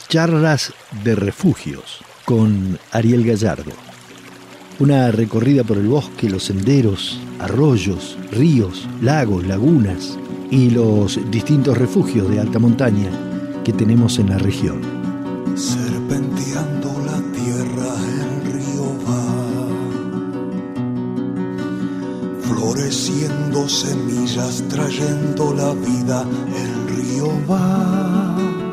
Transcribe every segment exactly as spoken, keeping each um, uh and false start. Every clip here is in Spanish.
Charlas de refugios con Ariel Gallardo. Una recorrida por el bosque, los senderos, arroyos, ríos, lagos, lagunas y los distintos refugios de alta montaña que tenemos en la región. Serpenteando la tierra el río va, floreciendo semillas, trayendo la vida el río va,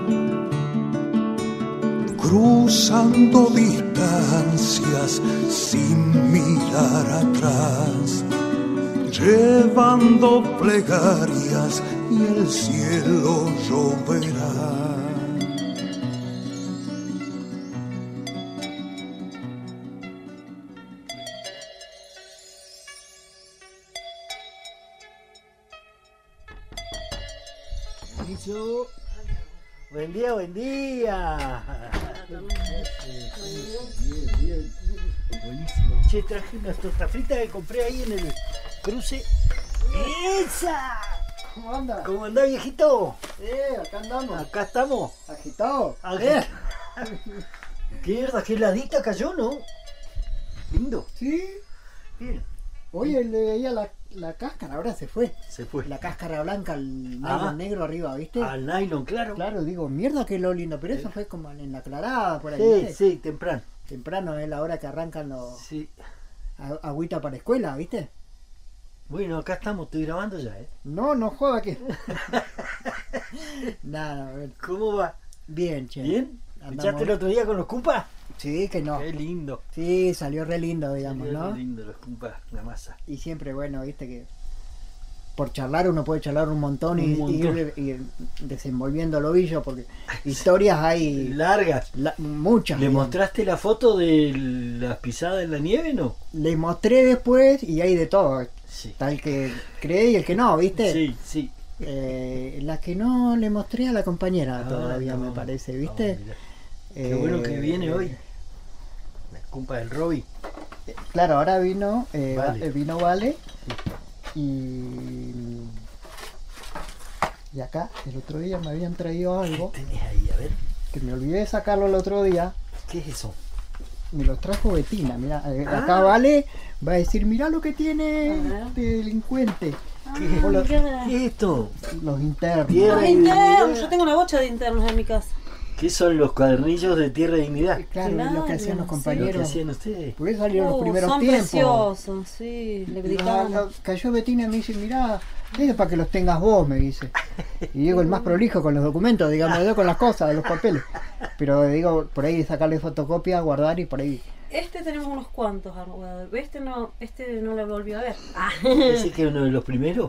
cruzando distancias sin mirar atrás, llevando plegarias y el cielo lloverá. Buen día, buen día. Bien, bien. Buenísimo. Che, traje unas tortas fritas que compré ahí en el cruce. ¡Esa! ¿Cómo anda? ¿Cómo andás, viejito? Eh, acá andamos. Acá estamos. Agitado. Agitado. Qué verdad, qué heladita cayó, ¿no? Lindo. Sí. Bien. Oye, le veía la, la cáscara, ahora se fue. Se fue. La cáscara blanca, el nylon Ah. negro arriba, ¿viste? Al nylon, claro. Claro, digo, mierda que lo lindo, pero eso Sí. fue como en la aclarada por ahí, Sí, ¿viste? sí, temprano. Temprano es la hora que arrancan los Sí. a- agüita para escuela, ¿viste? Bueno, acá estamos, estoy grabando ya, ¿eh? No, no joda que. Nada, a ver. ¿Cómo va? Bien, che. ¿Bien? Andamos. ¿Echaste el otro día con los cumpas? Sí, que no. Qué lindo. Sí, salió re lindo, digamos, Qué ¿no? lindo los cumpas, la masa. Y siempre, bueno, viste que por charlar uno puede charlar un montón y, Un montón. y ir, ir desenvolviendo el ovillo, porque historias hay Largas. la- muchas. ¿Le digamos. mostraste la foto de las pisadas en la nieve, no? Le mostré después y hay de todo. Sí. Tal que cree y el que no, ¿viste? Sí, sí. Eh, la que no le mostré a la compañera Ah, todavía, no, me parece, ¿viste? no, mirá. Eh, Qué bueno que viene hoy. La cumpa del Robbie. Claro, ahora vino, eh, Vale. va- eh, vino Vale y, y acá el otro día me habían traído algo ¿Qué tenés ahí? A ver. que me olvidé de sacarlo el otro día. ¿Qué es eso? Me los trajo Betina, mira, eh, Ah. acá Vale va a decir, mirá lo que tiene Ajá. este delincuente, ¿Qué, Hola. mirá. ¿Qué es esto? los internos. Tierra Los y internos, dignidad. yo tengo una bocha de internos en mi casa. ¿Qué son los cuadernillos de Tierra y Dignidad? Claro, es lo que Claro, hacían los sí. ¿Lo que compañeros. hacían ustedes? Por eso salieron los Uh, primeros son tiempos. preciosos, sí, le La- gritaban. la- cayó Betina y me dice, mirá, es para que los tengas vos, me dice. Y digo, el más prolijo con los documentos, digamos, yo con las cosas, los papeles. Pero digo, por ahí sacarle fotocopia, guardar y por ahí. Este tenemos unos cuantos guardados. Este no, este no lo volví a ver. Ah. ¿Ese que es uno de los primeros?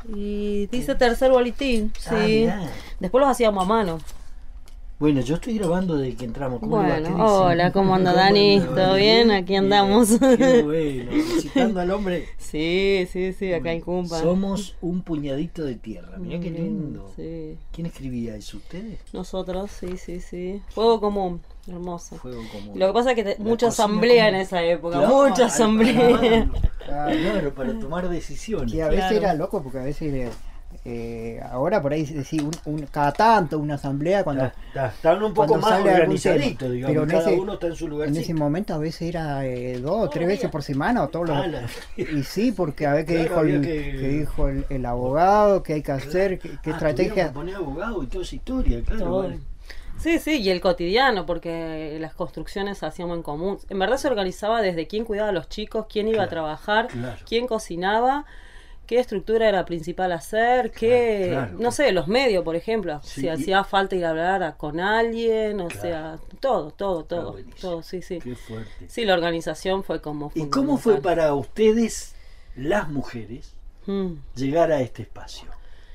Y dice tercer boletín, Ah, sí. mirá. Después los hacíamos a mano. Bueno, yo estoy grabando desde que entramos. ¿Cómo le va? ¿Qué Bueno, dice? hola, ¿cómo anda ¿Cómo Dani? anda, ¿Todo Dani? bien? Aquí andamos. Qué bueno, visitando al hombre. Sí, sí, sí, acá en Cumpa. Somos un puñadito de tierra. Mirá qué lindo. Sí, ¿Quién escribía eso? ¿Ustedes? nosotros, sí, sí, sí. Fuego común, hermoso. Fuego común. Lo que pasa es que te- La mucha cocina asamblea común. en esa época, Claro, mucha asamblea. Claro, claro, para tomar decisiones. Que a veces Claro. era loco, porque a veces, eh, eh, ahora por ahí decís, un, un- cada tanto una asamblea cuando... Está- está- Estaban un poco cuando más sale algún organizaditos, tema. digamos. Pero en Cada ese- uno está en su lugar. En ese momento a veces era eh, dos o tres veces por semana o todos los... Ah, Y sí, porque a ver qué Claro, dijo, había el, que- qué dijo el, el abogado, qué hay que hacer, qué, qué estrategia... Poner abogado y toda esa historia, claro. Todo. Vale. Sí, sí, y el cotidiano, porque las construcciones se hacíamos en común. En verdad se organizaba desde quién cuidaba a los chicos, quién iba Claro, a trabajar, claro. quién cocinaba, qué estructura era principal hacer, qué, Claro, claro. no sé, los medios, por ejemplo, Sí, si y- hacía falta ir a hablar a- con alguien, o Claro. sea, todo, todo, Está todo, buenísimo. todo, sí, sí. Qué fuerte. Sí, la organización fue como ¿Y cómo fue fundamental. para ustedes, las mujeres, Mm. llegar a este espacio?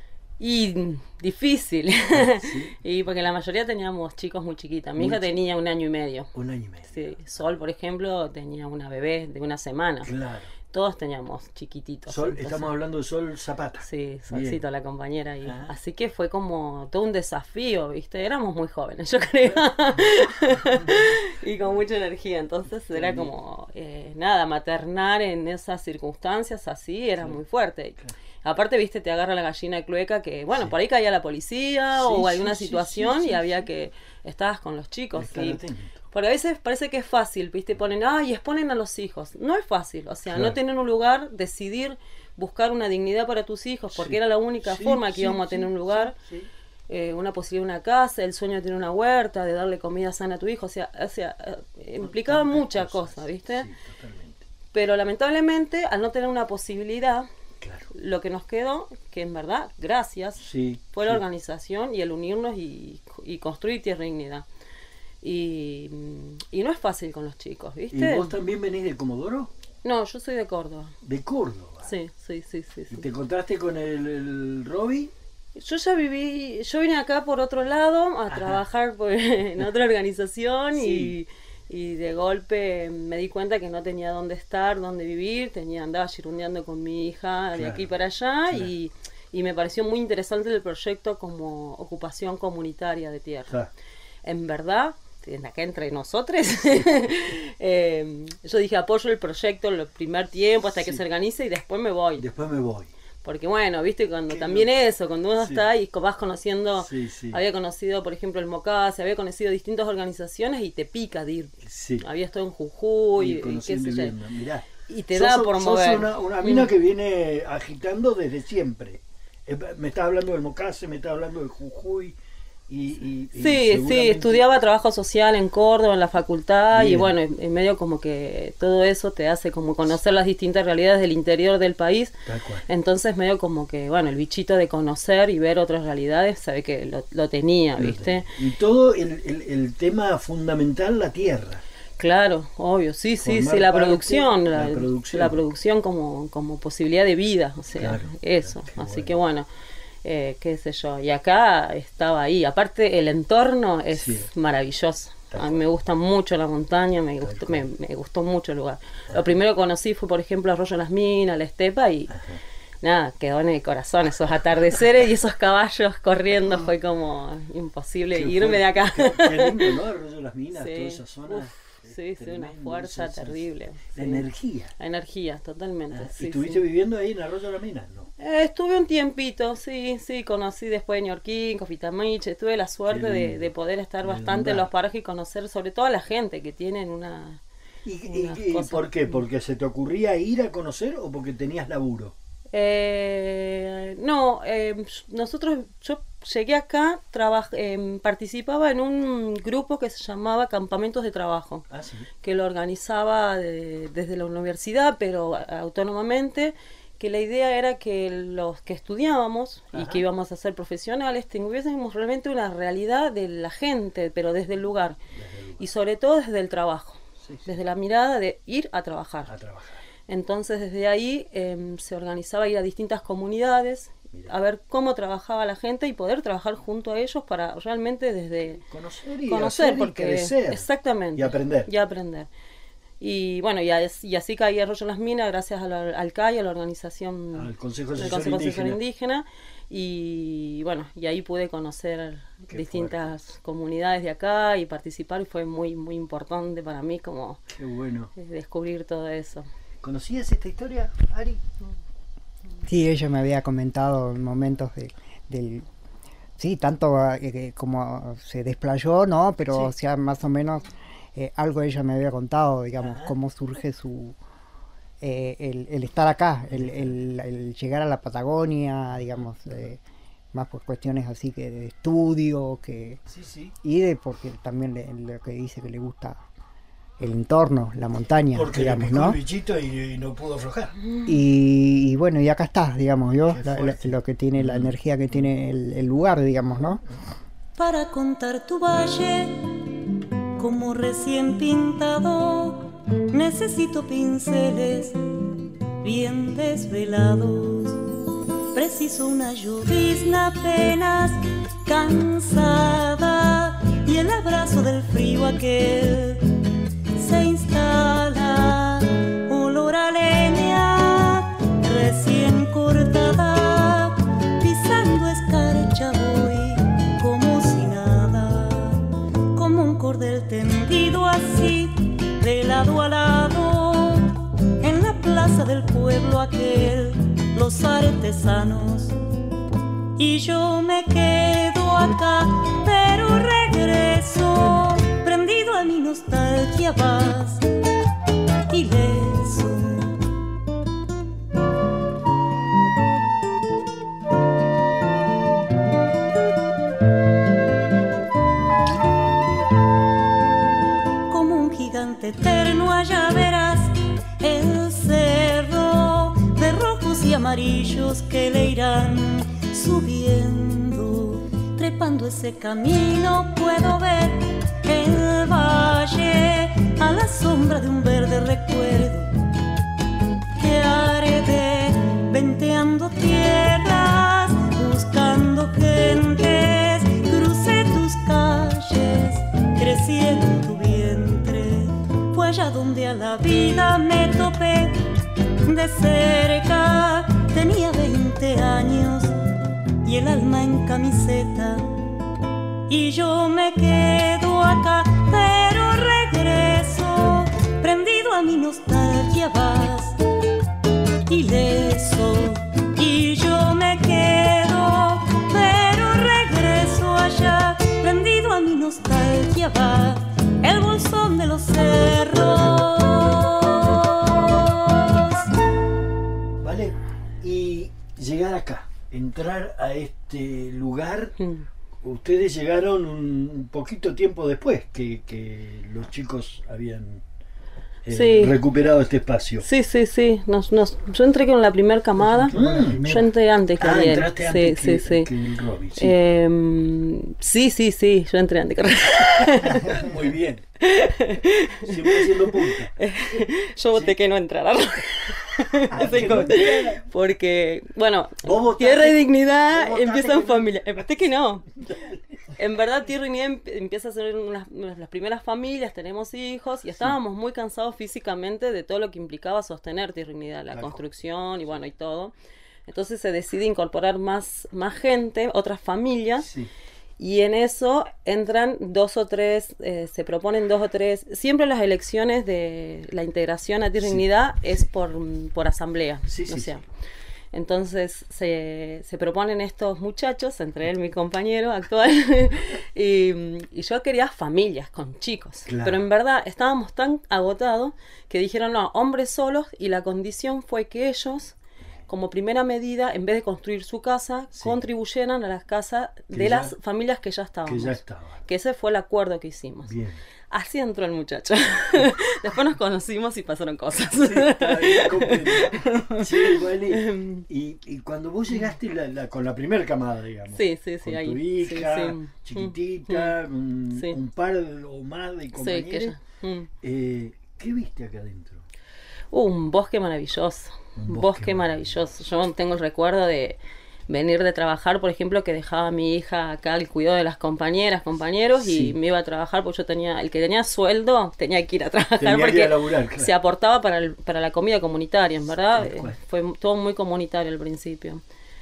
Y mm, difícil, Sí. y porque la mayoría teníamos chicos muy chiquitas. Mi Muy hija chi- tenía un año y medio. Un año y medio. Sí, Sol, por ejemplo, tenía una bebé de una semana. Claro. Todos teníamos chiquititos. Sol, entonces- estamos hablando de Sol Zapata. Sí, Solcito, Bien. la compañera. Y, Ah. así que fue como todo un desafío, ¿viste? Éramos muy jóvenes, yo creo. Y con mucha energía. Entonces era como, eh, nada, maternar en esas circunstancias así era muy fuerte. Aparte, viste, te agarra la gallina de clueca que, bueno, Sí. por ahí caía la policía Sí, o sí, alguna sí, situación sí, sí, y había sí. que... Estabas con los chicos. Estar Y, atento. porque a veces parece que es fácil, viste, ponen, ay, exponen a los hijos. No es fácil, o sea, Claro. no tener un lugar, decidir buscar una dignidad para tus hijos, porque Sí. era la única Sí, forma que sí, íbamos a sí, tener un lugar. sí, sí. Eh, una posibilidad de una casa, el sueño de tener una huerta, de darle comida sana a tu hijo, o sea, o sea eh, implicaba Tantas muchas cosas, cosas, ¿viste? Sí, totalmente. Pero lamentablemente, al no tener una posibilidad, Claro. lo que nos quedó, que en verdad, gracias, Sí, fue la sí. organización y el unirnos y, y construir Tierra Dignidad. Y, y no es fácil con los chicos, ¿Y ¿viste? vos también venís de Comodoro? No, yo soy de Córdoba. De Córdoba. Sí, sí, sí, sí. ¿Y sí. te encontraste con el, el Robbie? Yo ya viví, yo vine acá por otro lado a Ajá. trabajar por- en otra organización Sí. y, y de golpe me di cuenta que no tenía dónde estar, dónde vivir, tenía andaba girundeando con mi hija de Claro, aquí para allá claro. y, y me pareció muy interesante el proyecto como ocupación comunitaria de tierra. Claro. En verdad, en acá entre nosotros, eh, yo dije apoyo el proyecto el primer tiempo hasta que Sí. se organice y después me voy. Después me voy. Porque bueno, viste, cuando Qué también loco. eso, cuando uno Sí. está y vas conociendo, Sí, sí. había conocido, por ejemplo, el MOCASE, había conocido distintas organizaciones y te pica de ir. Sí. Había estado en Jujuy, Y y, qué conociendo sé y yo. viendo. Mirá. Y te Sos- da por sos mover. una, una mina Mm. que viene agitando desde siempre. Eh, Me estás hablando del Mocase, me estás hablando del Jujuy. Y, y- y Sí, sí, seguramente- estudiaba trabajo social en Córdoba, en la facultad, y Bien. bueno, en en medio como que todo eso te hace como conocer las distintas realidades del interior del país. Tal cual. Entonces medio como que, bueno, el bichito de conocer y ver otras realidades, sabe que lo, lo tenía, ¿viste? Y todo el, el- el tema fundamental, la tierra. Claro, obvio, sí, sí, Formar sí, la parte, producción, la la, producción. la producción como, como posibilidad de vida, o sea, Claro, eso, qué así bueno. que bueno, eh, qué sé yo, y acá estaba ahí, aparte el entorno es Sí. maravilloso, Tal a mí cual. me gusta mucho la montaña, me Tal gustó, cual. me, me gustó mucho el lugar. Lo primero que conocí fue, por ejemplo, Arroyo Las Minas, la estepa y... Nada, quedó en el corazón esos atardeceres y esos caballos corriendo, fue como imposible Qué irme de acá. Qué, qué lindo, ¿no? Arroyo de las Minas, Sí. toda esa zona. Uf, es sí, sí, una tremendo, fuerza esa- esa- terrible. La sí. energía. La energía, totalmente. Ah, sí, ¿Y estuviste sí. viviendo ahí en Arroyo de las Minas? No. Eh, estuve un tiempito, sí, sí, conocí después Ñorquín, Cofitamiche, tuve la suerte Qué de, lindo, de poder estar de bastante en andar. los parajes y conocer sobre todo a la gente que tienen una... ¿Y, y- Unas y cosas- por qué? ¿Porque se te ocurría ir a conocer o porque tenías laburo? Eh, no, eh, nosotros, yo llegué acá, trabaj- eh, participaba en un grupo que se llamaba Campamentos de Trabajo, Ah, sí. que lo organizaba de- desde la universidad, pero a- autónomamente, que la idea era que los que estudiábamos y Ajá. que íbamos a ser profesionales tuviésemos realmente una realidad de la gente, pero desde el lugar, Desde el lugar. y sobre todo desde el trabajo, Sí, sí. desde la mirada de ir a trabajar. A trabajar. Entonces desde ahí eh, se organizaba ir a distintas comunidades, Mira. a ver cómo trabajaba la gente y poder trabajar junto a ellos para realmente desde Conocer y conocer, hacer y porque crecer. exactamente Y aprender. y aprender. Y bueno, y, as- y así caí Arroyo en las Minas gracias a la- al C A I, a la organización Al Consejo del Asesor Consejo Asesor Indígena. Indígena, y bueno, y ahí pude conocer Qué distintas comunidades de acá y participar y fue muy muy importante para mí como Qué bueno. eh, descubrir todo eso. ¿Conocías esta historia, Ari? Sí, ella me había comentado en momentos de, del... Sí, tanto eh, como se desplayó, ¿no? Pero Sí. o sea, más o menos eh, algo ella me había contado, digamos, Ajá. cómo surge su... eh, el, el estar acá, el, el- el llegar a la Patagonia, digamos, eh, más por cuestiones así que de estudio, que Sí, sí. y de porque también le- lo que dice que le gusta el entorno, la montaña, Porque digamos, le picó ¿no? el bichito y, y no pudo aflojar. Y, y bueno, y acá está, digamos, yo, Qué la- la- fuerte. lo que tiene, la energía que tiene el, el lugar, digamos, ¿no? Para contar tu valle como recién pintado, necesito pinceles bien desvelados. Preciso una llovizna apenas cansada y el abrazo del frío aquel se instala. Olor a leña recién cortada, pisando escarcha voy como si nada, como un cordel tendido así de lado a lado en la plaza del pueblo aquel los artesanos. Y yo me quedo acá, pero regreso, prendido a mi nostalgia vas, ileso. Como un gigante eterno allá verás el cerro de rojos y amarillos que le irán subiendo. Trepando ese camino puedo ver el valle a la sombra de un verde recuerdo que arde venteando tierras, buscando gentes. Crucé tus calles, crecí en tu vientre. Fue allá donde a la vida me topé de cerca. Tenía veinte años y el alma en camiseta. Y yo me quedo acá, pero regreso, prendido a mi nostalgia vas, ileso. Y yo me quedo, pero regreso allá, prendido a mi nostalgia va, el bolsón de los cerros. Vale, y llegar acá, entrar a este lugar, mm. ustedes llegaron un poquito tiempo después que, que los chicos habían eh, sí. recuperado este espacio. Sí, sí, sí. Nos, nos, yo entré con la primera camada. Mm. Yo entré antes que ah, él. entraste antes sí, que, sí, sí. que el Robbie. Sí. Eh, sí, sí, sí. Yo entré antes que él. Muy bien. Siempre haciendo punta. Yo voté sí. que no entrara. Ah, porque, bueno, Tierra y Dignidad empieza en familia. Voté que no. En verdad, Tierra y Dignidad empieza a ser unas, las primeras familias, tenemos hijos y estábamos sí. muy cansados físicamente de todo lo que implicaba sostener Tierra y Dignidad, la claro. construcción y bueno, y todo. Entonces se decide incorporar más, más gente, otras familias. Sí. Y en eso entran dos o tres, eh, se proponen dos o tres, siempre las elecciones de la integración a Tierra y Dignidad sí. es por, por asamblea, sí, sí, o sea. Sí. Entonces se, se proponen estos muchachos, entre él mi compañero actual, y, y yo quería familias con chicos, claro. pero en verdad estábamos tan agotados que dijeron no, hombres solos, y la condición fue que ellos, como primera medida, en vez de construir su casa, sí. contribuyeran a las casas de ya, las familias que ya estábamos. Que ya estaban. Que ese fue el acuerdo que hicimos. Bien. Así entró el muchacho. Después nos conocimos y pasaron cosas. Sí, está bien, comprendo. Sí, vale. Y, y cuando vos llegaste la, la, con la primera camada, digamos. Sí, sí, sí. Con ahí. tu hija, sí, sí. chiquitita, mm. un, sí. un par o más de compañeros. Sí, que ya. Mm. Eh, ¿Qué viste acá adentro? Uh, un bosque maravilloso. Un bosque, bosque maravilloso. Yo tengo el recuerdo de venir de trabajar, por ejemplo, que dejaba a mi hija acá al cuidado de las compañeras, compañeros, sí. y me iba a trabajar porque yo tenía, el que tenía sueldo tenía que ir a trabajar tenía porque a laburar, claro. se aportaba para, el, para la comida comunitaria, en verdad. Eh, fue todo muy comunitario al principio.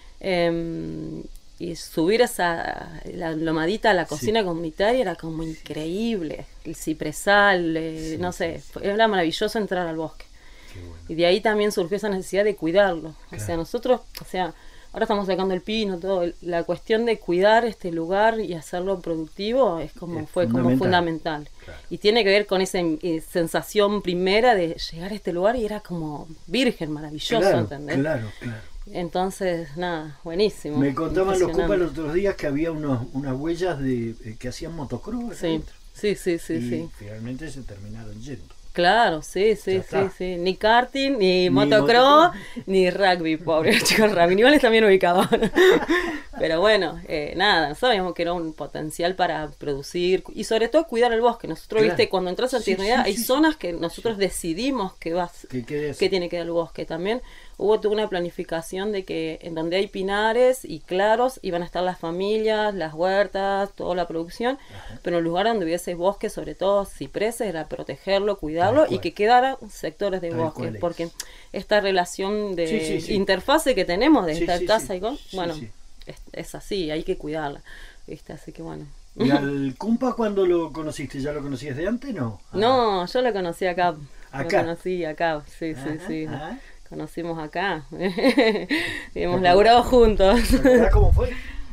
Eh, y subir esa la lomadita a la cocina sí. comunitaria era como increíble. El cipresal, eh, sí, no sé, sí. era maravilloso entrar al bosque. Bueno. Y de ahí también surgió esa necesidad de cuidarlo. Claro. O sea, nosotros, o sea, ahora estamos sacando el pino, todo. La cuestión de cuidar este lugar y hacerlo productivo es como es fue fundamental. como fundamental. Claro. Y tiene que ver con esa eh, sensación primera de llegar a este lugar y era como virgen, maravilloso, claro, ¿entendés? Claro, claro. Entonces, nada, buenísimo. Me contaban los compas los otros días que había unos, unas huellas de eh, que hacían motocross. Sí, sí, sí, sí, y sí. finalmente se terminaron yendo. Claro, sí, sí, sí, sí. Ni karting, ni, ni motocross, ni rugby, pobre chicos, rugby. Igual también ubicados. Pero bueno, eh, nada, sabíamos que era un potencial para producir y sobre todo cuidar el bosque. Nosotros, claro. viste, cuando entras a Tierra sí, sí, hay sí, zonas sí. que nosotros sí. decidimos que vas, que, que tiene que dar el bosque también. Hubo toda una planificación de que en donde hay pinares y claros iban a estar las familias, las huertas, toda la producción, ajá. pero en el lugar donde hubiese bosque, sobre todo cipreses, era protegerlo, cuidarlo y que quedaran sectores de Tal bosque, porque esta relación de sí, sí, sí. interfase que tenemos de sí, esta sí, casa sí. y con, bueno, sí, sí. Es, es así, hay que cuidarla, ¿viste? Así que bueno. ¿Y al Cumpa cuándo lo conociste? ¿Ya lo conocías de antes, no? Ah. No, yo lo conocí acá. ¿Acá? Lo conocí acá, sí, ajá, sí, sí. Ajá. conocimos acá. Hemos laburado juntos. ¿Cómo fue?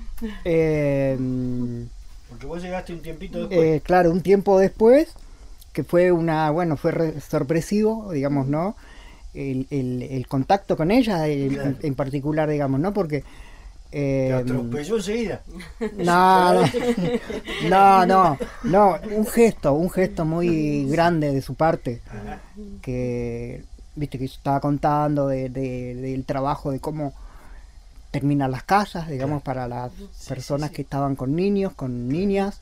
Eh, Porque vos llegaste un tiempito después. eh, claro, un tiempo después, que fue una, bueno, fue re- sorpresivo, digamos, ¿no? El, el, el contacto con ella, el- Claro. en, en particular, digamos, ¿no? Porque... eh, Te atropelló enseguida. No, no, no, no, no, un gesto, un gesto muy grande de su parte, que, viste, que yo estaba contando de, de- del trabajo, de cómo terminan las casas, digamos, para las personas que estaban con niños, con niñas,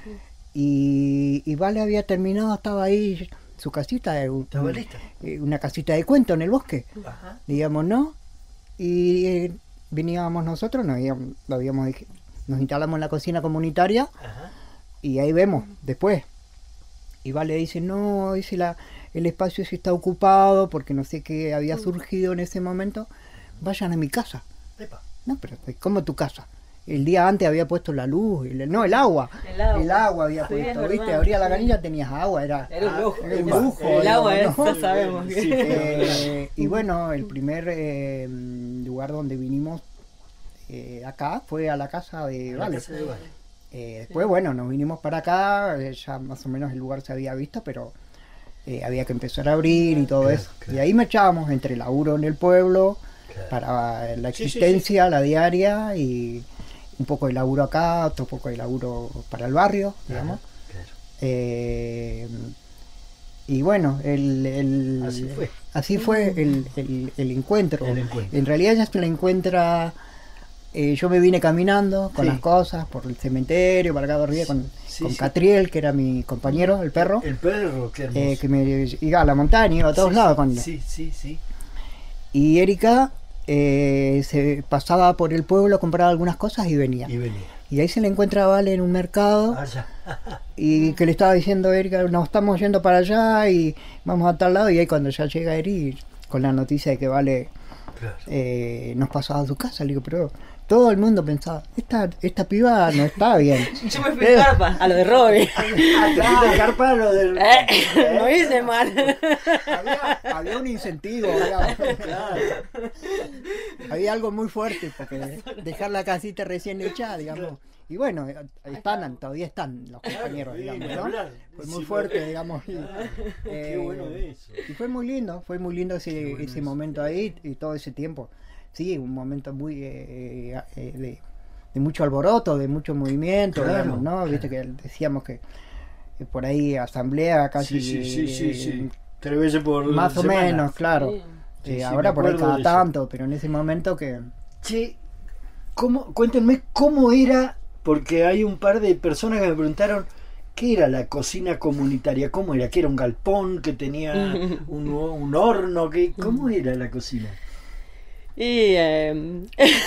y, y Vale había terminado, estaba ahí, su casita, eh, un- ¿Estaba lista? eh, una casita de cuento en el bosque, Ajá. digamos, ¿no? Y eh, veníamos nosotros, nos, habíamos, lo habíamos dij- nos instalamos en la cocina comunitaria Ajá. y ahí vemos después. Y Vale dice, no, dice la, el espacio sí está ocupado porque no sé qué había surgido en ese momento, vayan a mi casa. Epa. No, pero ¿cómo tu casa? El día antes había puesto la luz, el- no, el agua. El agua. había Sí, es puesto, verdad, ¿viste? Abría la sí. canilla, tenías agua, era... Era un lujo. Era un Epa. lujo, El agua digamos, es, ¿no? ya sabemos. que- Sí. Eh, y bueno, el primer eh, lugar donde vinimos eh, acá fue a la casa de La Vale. casa de Vale. Eh, después, bueno, nos vinimos para acá, eh, ya más o menos el lugar se había visto, pero eh, había que empezar a abrir y todo Claro, eso. claro. Y ahí me echábamos entre laburo en el pueblo, Claro. para la Sí, sí, existencia, la diaria, y un poco de laburo acá, otro poco de laburo para el barrio, digamos. Claro. Eh, y bueno, el, el- Así fue. así fue el, el- el encuentro. El encuentro. En realidad ella se la encuentra, eh, yo me vine caminando con Sí. las cosas por el cementerio, para acá dormía con, Sí, con sí. Catriel, que era mi compañero, el perro, El perro, qué hermoso. eh, que me iba a la montaña, iba a todos Sí, lados sí, con Sí, sí, sí. Y Erika eh, se pasaba por el pueblo a comprar algunas cosas y venía. Y venía. Y ahí se le encuentra a Vale en un mercado. Allá. Y que le estaba diciendo a Erika, nos estamos yendo para allá y vamos a tal lado. Y ahí cuando ya llega Eri, con la noticia de que Vale Claro. eh, nos pasaba a su casa, le digo, pero todo el mundo pensaba, esta, esta piba no está bien. Yo me fui a carpa, a lo de Robbie. Ah, te fuiste a carpa lo del. Eh, no hice mal. Había, había un incentivo, digamos. Había algo muy fuerte, porque dejar la casita recién hecha, digamos. Y bueno, están, todavía están los compañeros, Sí, digamos, ni ¿no? hablar. Fue muy Sí, fuerte, digamos. y, Qué eh, bueno eso. Y fue muy lindo, fue muy lindo ese, bueno ese eso. momento ahí y todo ese tiempo. Sí, un momento muy eh, eh, de, de mucho alboroto, de mucho movimiento, Claro, digamos, ¿no? claro. Viste que decíamos que eh, por ahí asamblea casi Sí, sí, sí, sí, eh, sí. Tres veces por más o semana. menos, claro. Sí. Eh, Sí, sí, ahora me por ahí acuerdo cada de eso. tanto, pero en ese momento que... Che, ¿cómo, cuéntenme cómo era, porque hay un par de personas que me preguntaron qué era la cocina comunitaria, cómo era, que era un galpón, que tenía un, un horno, que, ¿cómo era la cocina? Y eh,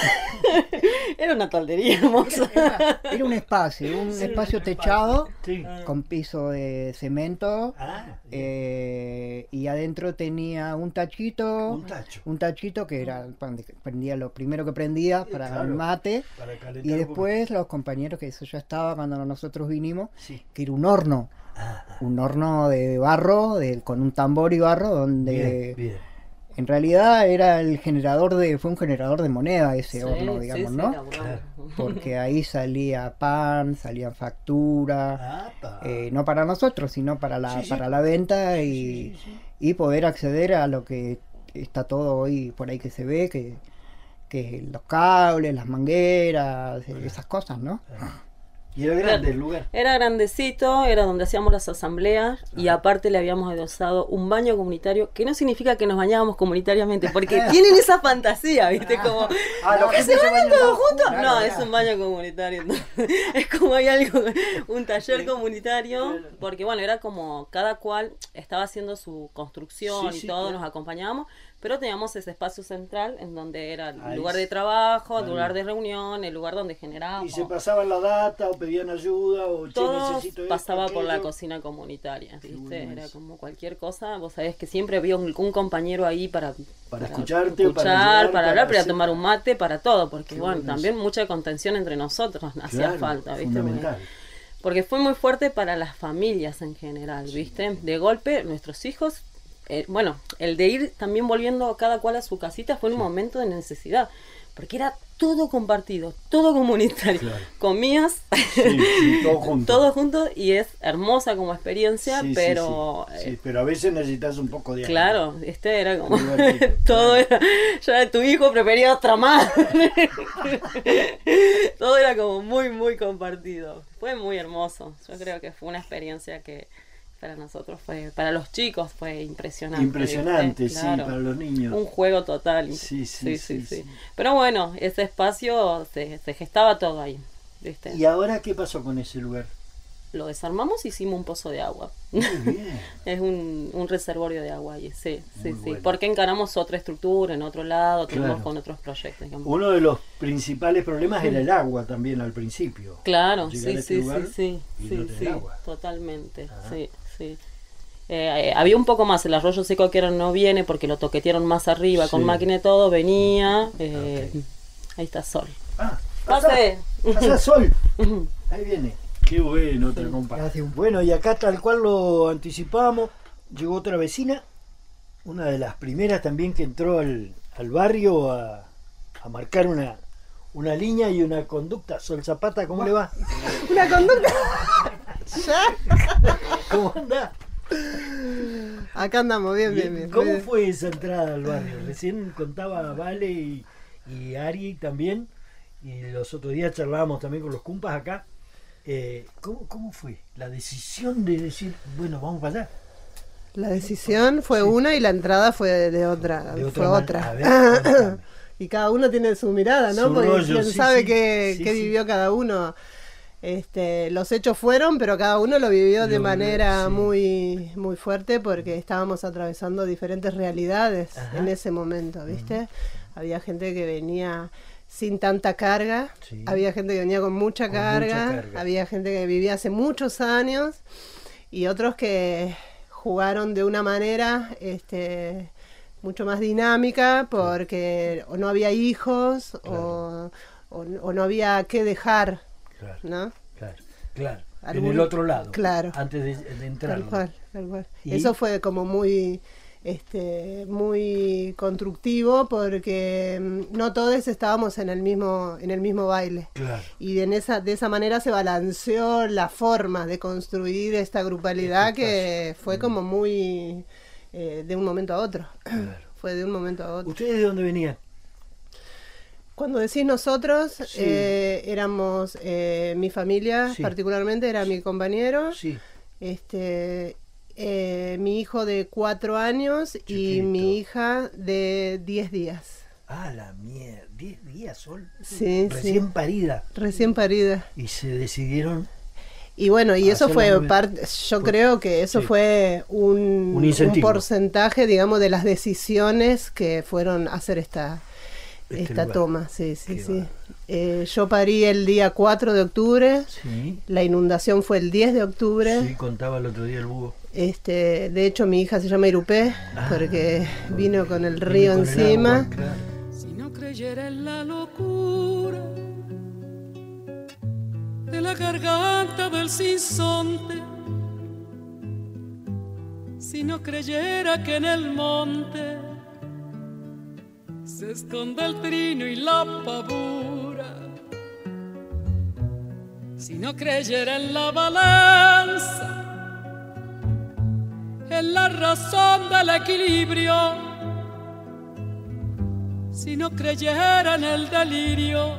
era una toldería hermosa. Era, era un espacio, un espacio techado Sí. con piso de cemento. Ah, Eh, y adentro tenía un tachito, un tacho. un tachito que era donde prendía lo primero que prendía para claro. el mate, Para calentar y un después los compañeros, que eso ya estaba cuando nosotros vinimos, poco. Sí. que era un horno, Ah, un horno de barro, de, con un tambor y barro, donde bien, bien. en realidad era el generador de, fue un generador de moneda ese Sí, horno, sí, digamos, sí, ¿no? laburamos. Claro. Porque ahí salía pan, salían facturas. Ah, pa. Eh, no para nosotros, sino para la, Sí, sí. para la venta y, Sí, sí, sí. y poder acceder a lo que está todo hoy por ahí que se ve, que, que los cables, las mangueras, eh, esas cosas, ¿no? Y era grande el lugar. Era grandecito, era donde hacíamos las asambleas y aparte le habíamos adosado un baño comunitario, que no significa que nos bañábamos comunitariamente, porque tienen esa fantasía, ¿viste? Como, Ah, la ¿que gente se se bañan baña todos todos juntos? juntos. No, Claro, es claro. un baño comunitario. Entonces, es como hay algo, un taller comunitario, porque bueno, era como cada cual estaba haciendo su construcción Sí, y sí, todo, claro. nos acompañábamos, pero teníamos ese espacio central en donde era el Ahí lugar sí. de trabajo, el Ahí. lugar de reunión, el lugar donde generábamos. Y se pasaban la data o pedían ayuda o che, Todo necesito esto, pasaba por la aquello. cocina comunitaria, ¿viste? bueno Era eso. como cualquier cosa. Vos sabés que siempre había un, un compañero ahí para, Para escucharte, para escuchar, ayudar, para, para hablar, para hacer- tomar un mate, para todo. Porque, Qué bueno, bueno también eso. mucha contención entre nosotros hacía Claro, falta, ¿viste? fundamental. Porque fue muy fuerte para las familias en general, ¿viste? De golpe, nuestros hijos eh, bueno, el de ir también volviendo cada cual a su casita fue un sí. momento de necesidad, porque era todo compartido, todo comunitario. Claro. Comías sí, sí, todo junto. todo junto y es hermosa como experiencia, sí, pero... Sí, sí. Sí, pero a veces necesitas un poco de algo. Claro, este era como... todo era... Ya tu hijo prefería otra más. Todo era como muy, muy compartido. Fue muy hermoso. Yo creo que fue una experiencia que... para nosotros fue, para los chicos fue impresionante. Impresionante, sí, claro. Para los niños. Un juego total. Sí, sí, sí, sí, sí, sí. sí. Pero bueno, ese espacio se, se gestaba todo ahí, ¿viste? ¿Y ahora qué pasó con ese lugar? Lo desarmamos y hicimos un pozo de agua. Muy bien. Es un, un reservorio de agua ahí, sí, sí, Muy sí. bueno. Porque encaramos otra estructura en otro lado, tenemos Claro. con otros proyectos. Digamos. Uno de los principales problemas era el agua también al principio. Claro, Llegar sí, a este sí, lugar sí, y sí, no sí, tener sí, agua. totalmente, Ajá. sí, sí. Eh, eh, había un poco más, el arroyo seco que ahora no viene porque lo toquetearon más arriba, Sí. con máquina y todo, venía, eh, Okay. Ahí está Sol. Ah, Pase. pasa Sol. Ahí viene. Qué bueno, otra Sí. compa. Gracias. Bueno, y acá tal cual lo anticipábamos, llegó otra vecina, una de las primeras también que entró al, al barrio a, a marcar una, una línea y una conducta. Sol Zapata, ¿cómo le va? Una conducta. ¿Cómo anda? Acá andamos, bien, bien, bien. ¿Cómo bien. fue esa entrada al barrio? Recién contaba Vale y, y Ari también, y los otros días charlábamos también con los cumpas acá. Eh, ¿cómo, ¿Cómo fue la decisión de decir, bueno, vamos para allá? La decisión fue Sí. una y la entrada fue de, de otra. De fue man- otra. a ver, contame. Y cada uno tiene su mirada, ¿no? Su Porque rollo, quién sí, sabe sí. qué, Sí, qué sí. vivió cada uno. Este, los hechos fueron, pero cada uno lo vivió Lo de vivió, manera sí. muy, muy fuerte porque estábamos atravesando diferentes realidades Ajá. en ese momento, ¿viste? Había gente que venía sin tanta carga, Sí. había gente que venía con mucha, Con carga, mucha carga. había gente que vivía hace muchos años y otros que jugaron de una manera este, mucho más dinámica porque o no había hijos Claro. o, o, o no había que dejar, Claro, ¿no? claro, claro. En Algún- el otro lado, claro. antes de, de entrar. Tal cual, tal cual. ¿Y? Eso fue como muy, este, muy constructivo porque mm, no todos estábamos en el mismo, en el mismo baile. Claro. Y en esa, de esa manera se balanceó la forma de construir esta grupalidad Este que espacio. fue como muy eh, de un momento a otro. Claro. Fue de un momento a otro. ¿Ustedes de dónde venían? Cuando decís nosotros, Sí. eh, éramos eh, mi familia, Sí. particularmente era mi compañero, Sí. este, eh, mi hijo de cuatro años y Chiquito. mi hija de diez días. Ah, la mierda. Diez días, Sol. Sí, Recién sí, parida. recién parida. Y se decidieron. Y bueno, y eso Hacer fue la nueve- parte, yo Por- creo que eso sí. fue un, Un un incentivo. porcentaje, digamos, de las decisiones que fueron a hacer esta, Este esta lugar. toma. Sí, sí, Qué sí. bárbaro. Eh, yo parí el día cuatro de octubre, Sí. la inundación fue el diez de octubre. Sí, contaba el otro día el búho. Este, de hecho, mi hija se llama Irupé porque vino con el Vino río con el encima. agua, claro. Si no creyera en la locura de la garganta del sinsonte, si no creyera que en el monte se esconde el trino y la pavura, si no creyera en la balanza, en la razón del equilibrio, si no creyera en el delirio,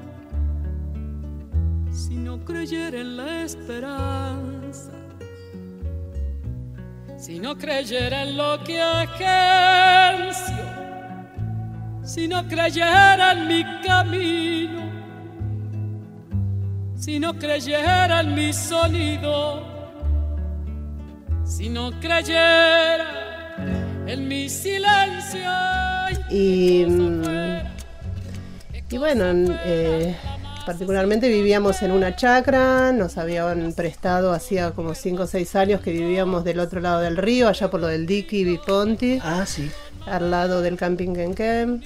si no creyera en la esperanza, si no creyera en lo que agencio, si no creyera en mi camino, si no creyera en mi sonido, si no creyera en mi silencio. Y, mm, y bueno, eh, particularmente vivíamos en una chacra, nos habían prestado hacía como cinco o seis años que vivíamos del otro lado del río, allá por lo del Diqui y Biponti, Ah, sí. al lado del camping Quenquem.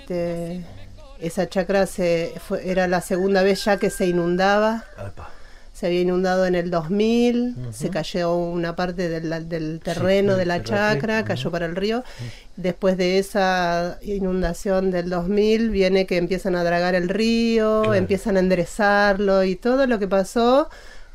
Este, esa chacra se, fue, era la segunda vez ya que se inundaba. Apa. se había inundado en el dos mil, uh-huh. se cayó una parte del, del terreno sí, de la chacra, uh-huh. cayó para el río. Uh-huh. Después de esa inundación del dos mil viene que empiezan a dragar el río, claro. empiezan a enderezarlo y todo lo que pasó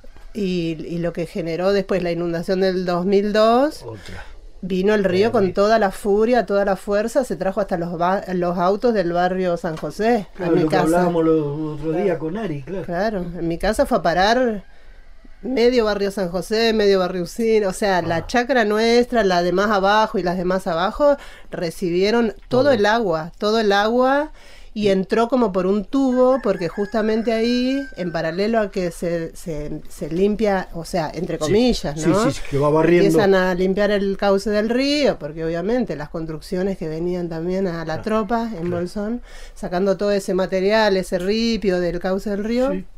y, y lo que generó después la inundación del dos mil dos. Otra. Vino el río con toda la furia, toda la fuerza, se trajo hasta los, ba- los autos del barrio San José. Claro, en mi lo que casa. hablábamos los otro día con Ari, claro. Claro, en mi casa fue a parar medio barrio San José, medio barrio Usín, o sea, ah. la chacra nuestra, la de más abajo y las de más abajo, recibieron todo, todo el agua, todo el agua. Y entró como por un tubo, porque justamente ahí, en paralelo a que se, se, se limpia, o sea, entre comillas, sí, ¿no? Sí, sí, que va barriendo. Empiezan a limpiar el cauce del río, porque obviamente las construcciones que venían también a la claro, tropa en claro. Bolsón, sacando todo ese material, ese ripio del cauce del río, sí.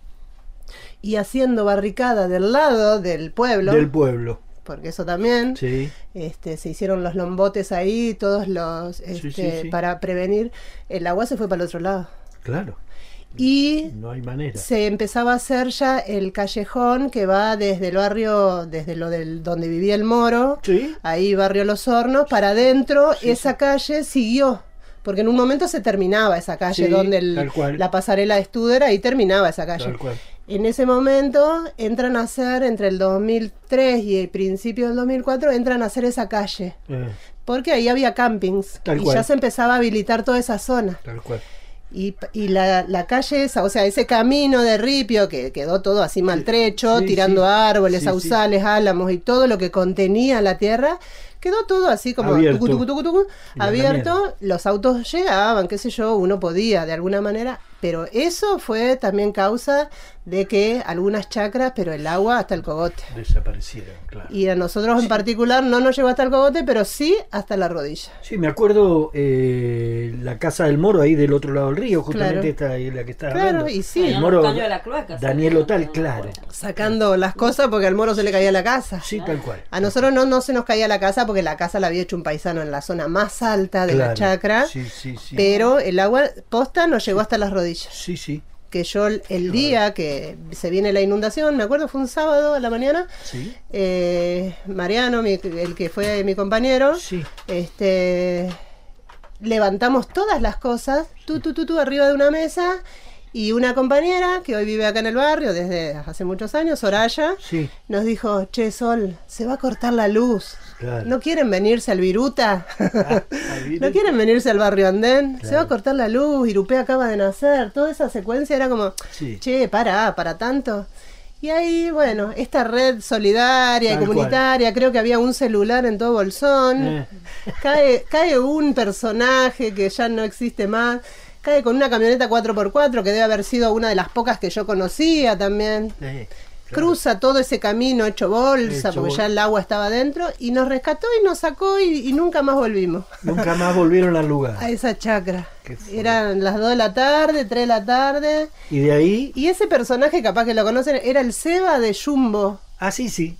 y haciendo barricada del lado del pueblo. Del pueblo. Porque eso también, sí. este, se hicieron los lombotes ahí, todos los, este, sí, sí, sí. para prevenir, el agua se fue para el otro lado. Claro. Y no hay manera. Se empezaba a hacer ya el callejón que va desde el barrio, desde lo del donde vivía el Moro, ¿sí? ahí barrio Los Hornos, para adentro, sí, esa sí. calle siguió. Porque en un momento se terminaba esa calle, sí, donde el, la pasarela de Studer, ahí terminaba esa calle. Tal cual. En ese momento entran a hacer, entre el dos mil tres y el principio del dos mil cuatro, entran a hacer esa calle. Eh. Porque ahí había campings. Tal y cual. Ya se empezaba a habilitar toda esa zona. Tal cual. Y, y la, la calle esa, o sea, ese camino de ripio que quedó todo así maltrecho, sí, tirando sí, árboles, sí, sausales, sí. álamos y todo lo que contenía la tierra, quedó todo así como abierto, tucu, tucu, tucu, tucu, abierto, los autos llegaban, qué sé yo, uno podía de alguna manera, pero eso fue también causa de que algunas chacras, pero el agua hasta el cogote. Desaparecieron, claro. Y a nosotros en sí. particular no nos llegó hasta el cogote, pero sí hasta la rodilla. Sí, me acuerdo eh, la casa del Moro ahí del otro lado del río, justamente claro. esta ahí la que está claro, hablando. Y sí. El Moro, caño de la cloaca, Daniel Otal, claro. Sacando las cosas porque al Moro se le caía la casa. Sí, tal cual. A nosotros no, no se nos caía la casa porque la casa la había hecho un paisano en la zona más alta de claro. la chacra, sí, sí, sí. pero el agua posta nos llegó hasta las rodillas. Sí, sí. Que yo el claro. día que se viene la inundación, me acuerdo, fue un sábado a la mañana, sí. eh, Mariano, mi, el que fue mi compañero, sí. este, levantamos todas las cosas, tú, tú, tú, tú, arriba de una mesa, y una compañera que hoy vive acá en el barrio desde hace muchos años, Soraya, sí. nos dijo, che Sol, se va a cortar la luz. Claro. ¿No quieren venirse al Viruta? Ah, ¿No quieren venirse al barrio Andén? Claro. Se va a cortar la luz, Irupé acaba de nacer. Toda esa secuencia era como, sí. che, para, para tanto. Y ahí, bueno, esta red solidaria Tal y comunitaria, cual. Creo que había un celular en todo Bolsón. Eh. Cae, cae un personaje que ya no existe más. Cae con una camioneta cuatro por cuatro, que debe haber sido una de las pocas que yo conocía también. Eh. Claro. Cruza todo ese camino hecho bolsa, hecho porque bol... ya el agua estaba dentro, y nos rescató y nos sacó y, y nunca más volvimos. Nunca más volvieron al lugar. A esa chacra. Eran las dos de la tarde, tres de la tarde. ¿Y de ahí? Y ese personaje, capaz que lo conocen, era el Seba de Jumbo. Ah, sí, sí.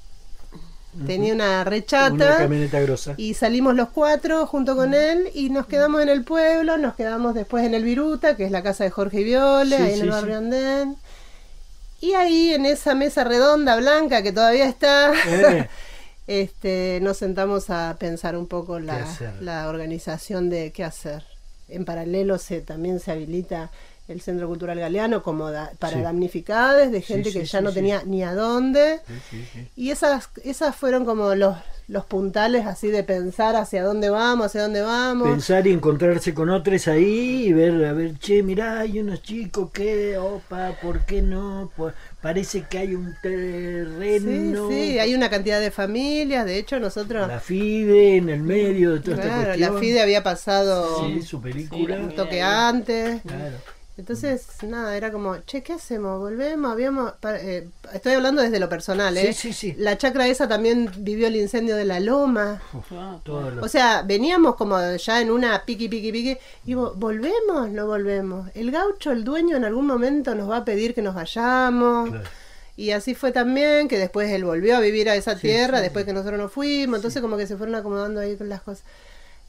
Tenía una rechata. Una camioneta grosa. Y salimos los cuatro junto con él y nos quedamos en el pueblo, nos quedamos después en el Viruta, que es la casa de Jorge Viole, sí, ahí en sí, el barrio sí. Andén. Y ahí en esa mesa redonda blanca que todavía está, eh. este, nos sentamos a pensar un poco la, la organización de qué hacer. En paralelo se también se habilita el Centro Cultural Galeano como da, para sí. damnificades de gente sí, sí, que ya sí, no sí. tenía ni a dónde. Sí, sí, sí. Y esas, esas fueron como los, los puntales así de pensar hacia dónde vamos, hacia dónde vamos. Pensar y encontrarse con otros ahí y ver, a ver, che, mirá, hay unos chicos que, opa, ¿por qué no? Pues parece que hay un terreno. Sí, sí, hay una cantidad de familias, de hecho nosotros... La FIDE en el medio de toda claro, esta cuestión. La FIDE había pasado sí, su película. Un toque antes. Claro. Entonces, nada, era como, che, ¿qué hacemos? ¿Volvemos? Habíamos, eh, estoy hablando desde lo personal, ¿eh? Sí, sí, sí. La chacra esa también vivió el incendio de la Loma. Uf, todo lo... O sea, veníamos como ya en una piqui, piqui, piqui. Y ¿volvemos? No volvemos. El gaucho, el dueño, en algún momento nos va a pedir que nos vayamos. Claro. Y así fue también, que después él volvió a vivir a esa sí, tierra, sí, después sí. que nosotros nos fuimos. Entonces, sí. como que se fueron acomodando ahí con las cosas.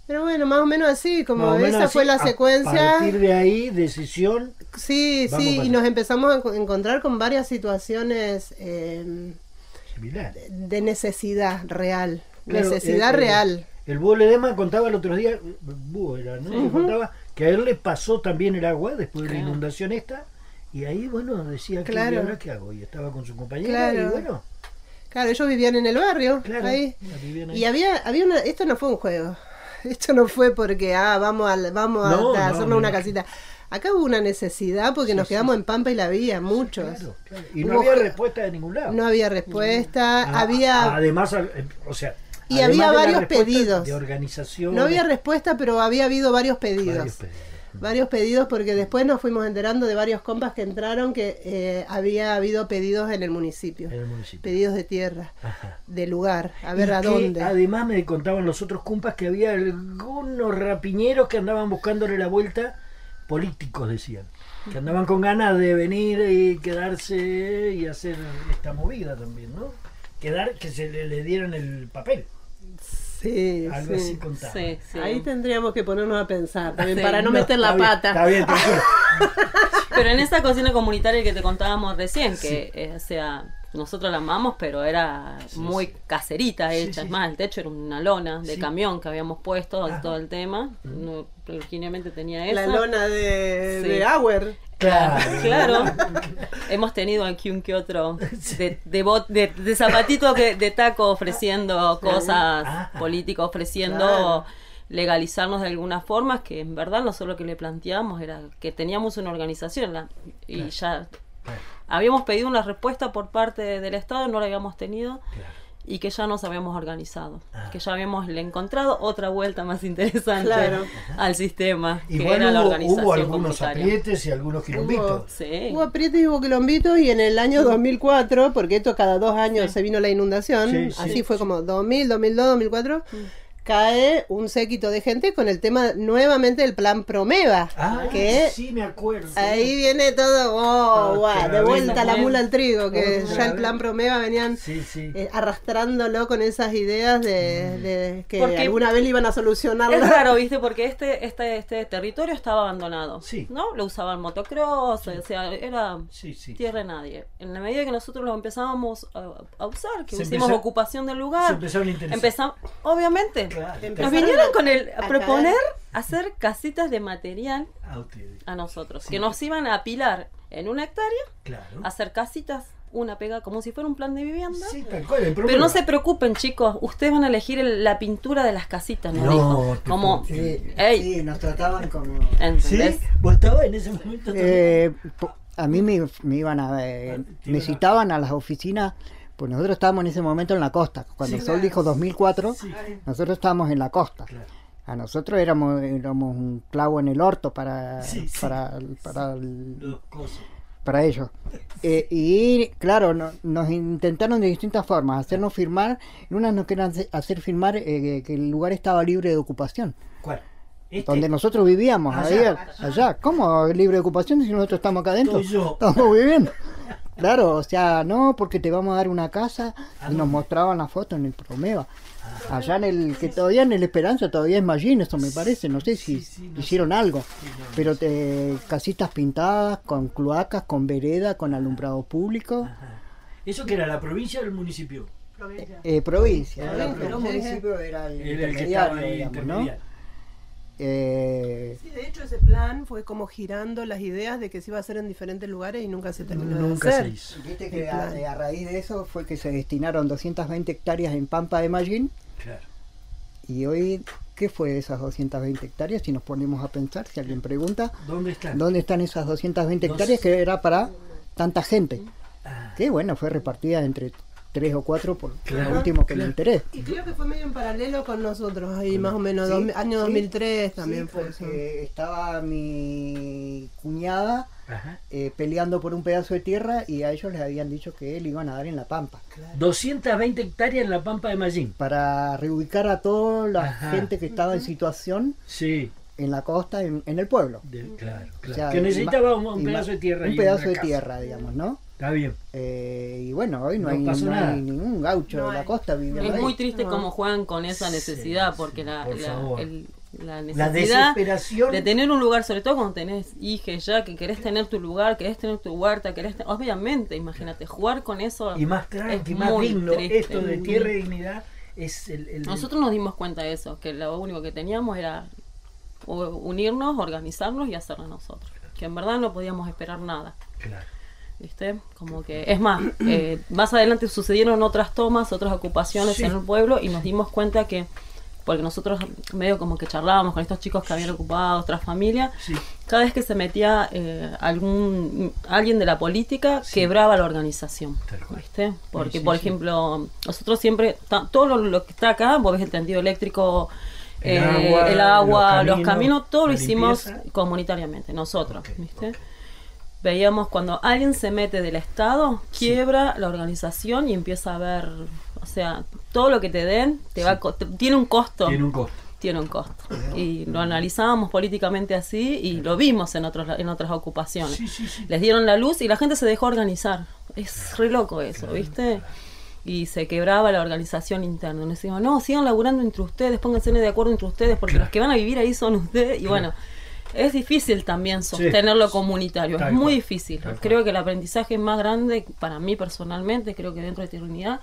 Pero bueno, más o menos así, como Más o menos esa así, fue la a secuencia. A partir de ahí, decisión. Sí, Vamos sí, para y nos empezamos a enco- encontrar con varias situaciones eh, Similar. de necesidad real. Claro, necesidad eh, eh, real. El Búho Ledesma contaba el otro día, Búho era, ¿no? Que contaba que a él le pasó también el agua después de la Claro. inundación esta, y ahí, bueno, decía, ¿qué, Claro. ¿y ahora qué hago? Y estaba con su compañera, Claro. y bueno, Claro, ellos vivían en el barrio, claro, ahí. la vivían ahí. Y había, había una, esto no fue un juego. Esto no fue porque, ah, vamos a, vamos a, No, a no, hacernos me una imagino. casita. Acá hubo una necesidad porque Sí, nos sí, quedamos sí. en Pampa y la Vía, muchos. Claro, claro. Y no Hubo había ge- respuesta de ningún lado. No había respuesta, Ah, había... Además, eh, o sea, Y además había de la varios respuesta pedidos. De organización. No había respuesta, pero había habido varios pedidos. Varios pedidos. Varios pedidos porque después nos fuimos enterando de varios compas que entraron que eh, había habido pedidos en el municipio. En el municipio. Pedidos de tierra, Ajá. de lugar, a ver Y a que, dónde. Además me contaban los otros compas que había algunos rapiñeros que andaban buscándole la vuelta, políticos decían, que andaban con ganas de venir y quedarse y hacer esta movida también, ¿no? Quedar, que se le, le dieran el papel, Sí, algo sí. así contaban. Sí, sí. Ahí tendríamos que ponernos a pensar también Sí. para no, No, meter la está bien, pata. Está bien, tranquilo. Pero en esa cocina comunitaria que te contábamos recién, que eh, o sea, nosotros la amamos, pero era Sí, muy sí. caserita Sí, hecha. sí. Es más, el techo era una lona de Sí. camión que habíamos puesto Ajá. todo el tema. No, originalmente tenía esa. La lona de, Sí. de Auer. Claro. Claro. Hemos tenido aquí un que otro de, de, bot- de, de zapatito de, de taco ofreciendo cosas, Ajá. políticos ofreciendo Claro. legalizarnos de alguna forma, que en verdad nosotros lo que le planteábamos era que teníamos una organización la- y Claro. ya Claro, habíamos pedido una respuesta por parte del Estado, no la habíamos tenido claro. y que ya nos habíamos organizado, Ah. que ya habíamos le encontrado otra vuelta más interesante Claro. al sistema, que Igual era la hubo, organización hubo algunos comunitaria. aprietes y algunos quilombitos. Sí. Hubo aprietos y hubo quilombitos y en el año dos mil cuatro, porque esto cada dos años se vino la inundación, Sí, sí. así fue como dos mil, dos mil dos, dos mil cuatro, cae un séquito de gente con el tema nuevamente del plan Promeva, Ah, que sí, me acuerdo. ahí viene todo, oh, guau, Otra de vez, vuelta la también. mula al trigo, que Otra ya el vez. plan Promeva venían Sí, sí. eh, arrastrándolo con esas ideas de, de que Porque alguna vez le iban a solucionar. Es raro, ¿viste? Porque este, este, este territorio estaba abandonado. Sí. ¿No? Lo usaban motocross, o sea, era Sí, sí. tierra de nadie. En la medida que nosotros lo empezábamos a, a usar, que Se hicimos empezó- ocupación del Se lugar, empezaron a interesar. empezamos, obviamente, Claro, nos Empezaron vinieron a- con el, a a proponer caer. hacer casitas de material a ustedes. a nosotros, Sí. que nos iban a apilar en una hectárea, Claro. hacer casitas, una pega, como si fuera un plan de vivienda. Sí, tal cual, el Pero problema. no se preocupen, chicos, ustedes van a elegir el- la pintura de las casitas, nos No, dijo. te Como, Sí, ey, sí, nos trataban como... ¿Sí? ¿entendés? ¿Vos estabas en ese momento también? Eh, po- a mí me, me iban a... eh, Te me iban a- citaban a las oficinas, pues nosotros estábamos en ese momento en la costa. Cuando Sí, el Sol claro. dijo dos mil cuatro, Sí. nosotros estábamos en la costa. Claro. A nosotros éramos, éramos un clavo en el orto para, Sí, sí. para, para, el- Los cosos. para ellos. Eh, y claro, no- nos intentaron de distintas formas hacernos firmar. En unas nos querían hacer- hacer firmar eh, que el lugar estaba libre de ocupación. ¿Cuál? ¿Este? Donde nosotros vivíamos, Allá. ahí, allá. ¿Cómo libre de ocupación si nosotros estamos acá adentro? Estoy yo. Estamos viviendo. Claro, o sea, no, porque te vamos a dar una casa y nos mostraban la foto en el Promeva. Allá en el, que todavía en el Esperanza todavía es Mallín, eso me parece, no sé si Sí, sí, no hicieron algo. Sí, no, no Pero sé. te, casitas pintadas, con cloacas, con vereda, con alumbrado público. Ajá. ¿Eso que era la provincia o el municipio? Eh, provincia, era, Provincia, pero sí, sí. municipio era el, Era el que estaba intermediario, ahí digamos, ¿no? intermediario. Eh, Sí, de hecho ese plan fue como girando las ideas de que se iba a hacer en diferentes lugares y nunca se terminó Nunca de se hacer. hizo. Viste El que a, plan. a raíz de eso fue que se destinaron doscientas veinte hectáreas en Pampa de Mallín. Claro. Y hoy, ¿qué fue de esas doscientas veinte hectáreas? Si nos ponemos a pensar, si alguien pregunta, ¿Dónde está? ¿dónde están esas doscientas veinte Dos- hectáreas que era para tanta gente? Ah, Que bueno, fue repartida entre tres o cuatro por Claro, lo último que claro. me enteré. Y creo que fue medio en paralelo con nosotros, ahí más o menos, Sí, dos- año sí, dos mil tres también sí, fue porque eso. estaba mi cuñada ajá. eh, peleando por un pedazo de tierra y a ellos les habían dicho que le iban a dar en La Pampa. doscientas veinte hectáreas en la Pampa de Mallín. Para reubicar a toda la Ajá. gente que estaba en situación Sí, en la costa, en, en el pueblo. de- claro, claro. O sea, que necesitaba un, un ima- pedazo de tierra. Un y pedazo una de casa. tierra, digamos, ¿no? Está bien. Eh, y bueno, hoy no, No hay, pasó no nada. hay ningún gaucho No de la hay. costa viviendo Es ahí. muy triste No. cómo juegan con esa necesidad, Sí, porque sí, la, por la, favor. el- la La necesidad desesperación. de tener un lugar, sobre todo cuando tenés hijas ya, que querés tener tu lugar, querés tener tu huerta, querés ten- obviamente, imagínate, jugar con eso Y más tranqui, es más muy digno. triste. Esto de tierra y dignidad es el. el- Nosotros nos dimos cuenta de eso, que lo único que teníamos era u- unirnos, organizarnos y hacerlo nosotros. Que en verdad no podíamos esperar nada. Claro. ¿Viste? Como que, es más, eh, más adelante sucedieron otras tomas, otras ocupaciones Sí. en el pueblo y nos dimos cuenta que, porque nosotros medio como que charlábamos con estos chicos que habían ocupado otras familias, Sí. cada vez que se metía eh, algún alguien de la política, quebraba la organización. Tal cual. ¿Viste? Porque, Sí, sí, por sí. ejemplo, nosotros siempre, ta- todo lo, lo que está acá, vos ves el tendido eléctrico, El eh, agua, el agua, los los caminos, caminos, todo lo la hicimos limpieza. comunitariamente, nosotros. Ok, ¿Viste? ok. Veíamos cuando alguien se mete del Estado, quiebra la organización y empieza a ver, o sea, todo lo que te den te va a co- te- tiene un costo. Tiene un costo. Tiene un costo. Y lo analizábamos políticamente así y lo vimos en otros en otras ocupaciones. Sí, sí, sí. Les dieron la luz y la gente se dejó organizar. Es re loco eso, ¿viste? Y se quebraba la organización interna. Nos decíamos, no, sigan laburando entre ustedes, pónganse de acuerdo entre ustedes, porque Claro. los que van a vivir ahí son ustedes. Y bueno, es difícil también sostener lo comunitario, Tal es muy cual, difícil. tal cual. Creo que el aprendizaje más grande, para mí personalmente, creo que dentro de Tierra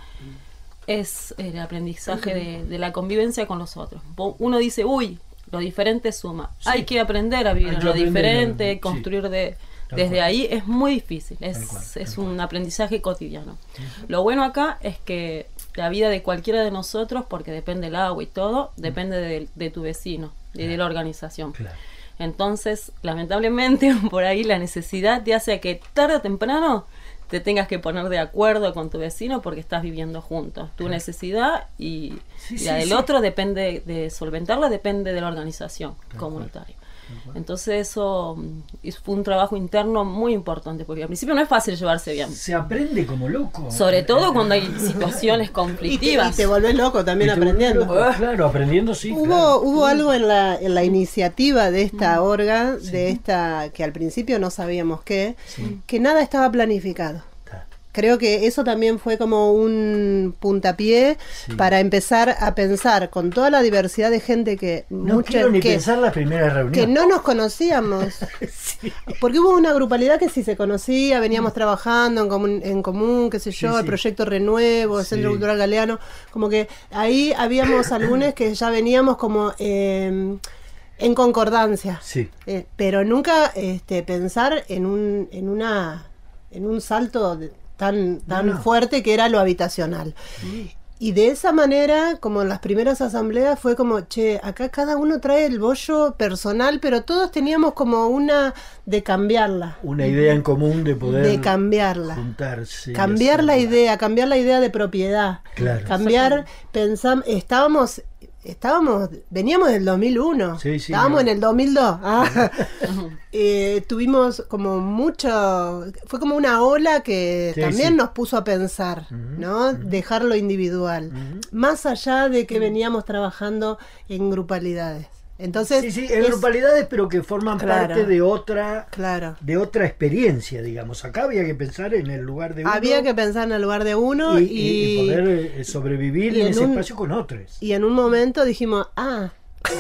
es el aprendizaje de, de la convivencia con los otros. Vo- Uno dice, uy, lo diferente suma. Sí. Hay que aprender a vivir Hay en que lo aprender, diferente, sí. construir de, Tal desde cual. ahí. Es muy difícil, es, Tal cual, es tal un aprendizaje cotidiano. Lo bueno acá es que la vida de cualquiera de nosotros, porque depende del agua y todo, depende de, de tu vecino y de la organización. Claro. Entonces, lamentablemente, por ahí la necesidad te hace que tarde o temprano te tengas que poner de acuerdo con tu vecino porque estás viviendo juntos. Tu necesidad y, Sí, y sí, la del sí. otro depende de solventarla, depende de la organización comunitaria. Entonces eso mm, es- fue un trabajo interno muy importante porque al principio no es fácil llevarse bien. Se aprende como loco. Sobre todo cuando hay situaciones Y te, y conflictivas. te volvés loco también Y te aprendiendo. vuelve loco, Claro, aprendiendo sí. Hubo, claro. hubo algo en la, en la iniciativa de esta orga, de esta que al principio no sabíamos qué, Sí. que nada estaba planificado. Está. Creo que eso también fue como un puntapié Sí. para empezar a pensar con toda la diversidad de gente que No mucha- quiero ni que, pensar la primera reunión. que no nos conocíamos. Sí. Porque hubo una grupalidad que sí se conocía, veníamos trabajando en común, en común, qué sé yo, Sí, el sí. proyecto Renuevo, el Sí. Centro Cultural Galeano, como que ahí habíamos algunos que ya veníamos como eh, en concordancia. Sí. Eh, pero nunca este, pensar en un, en una, en un salto de- tan, tan No, no. fuerte que era lo habitacional. Y de esa manera, como en las primeras asambleas, fue como, che, acá cada uno trae el bollo personal, pero todos teníamos como una de cambiarla, Una idea en común de poder de cambiarla. juntarse. y Cambiar la hacerla. idea, cambiar la idea de propiedad. Claro. Cambiar, pensamos, estábamos, estábamos, veníamos del dos mil uno, Sí, sí, estábamos no. en el dos mil dos. Ah. Eh, tuvimos como mucho, fue como una ola que Sí, también sí. nos puso a pensar, Ujú, ¿no? Dejar lo individual, Ujú. más allá de que veníamos trabajando en grupalidades. Entonces, Sí, sí, en es- grupalidades, pero que forman Claro. parte de otra claro. de otra experiencia, digamos. Acá había que pensar en el lugar de uno Había que pensar en el lugar de uno y, y, y- y poder eh, sobrevivir y en, en ese un- espacio con otros. y en un momento dijimos, ah,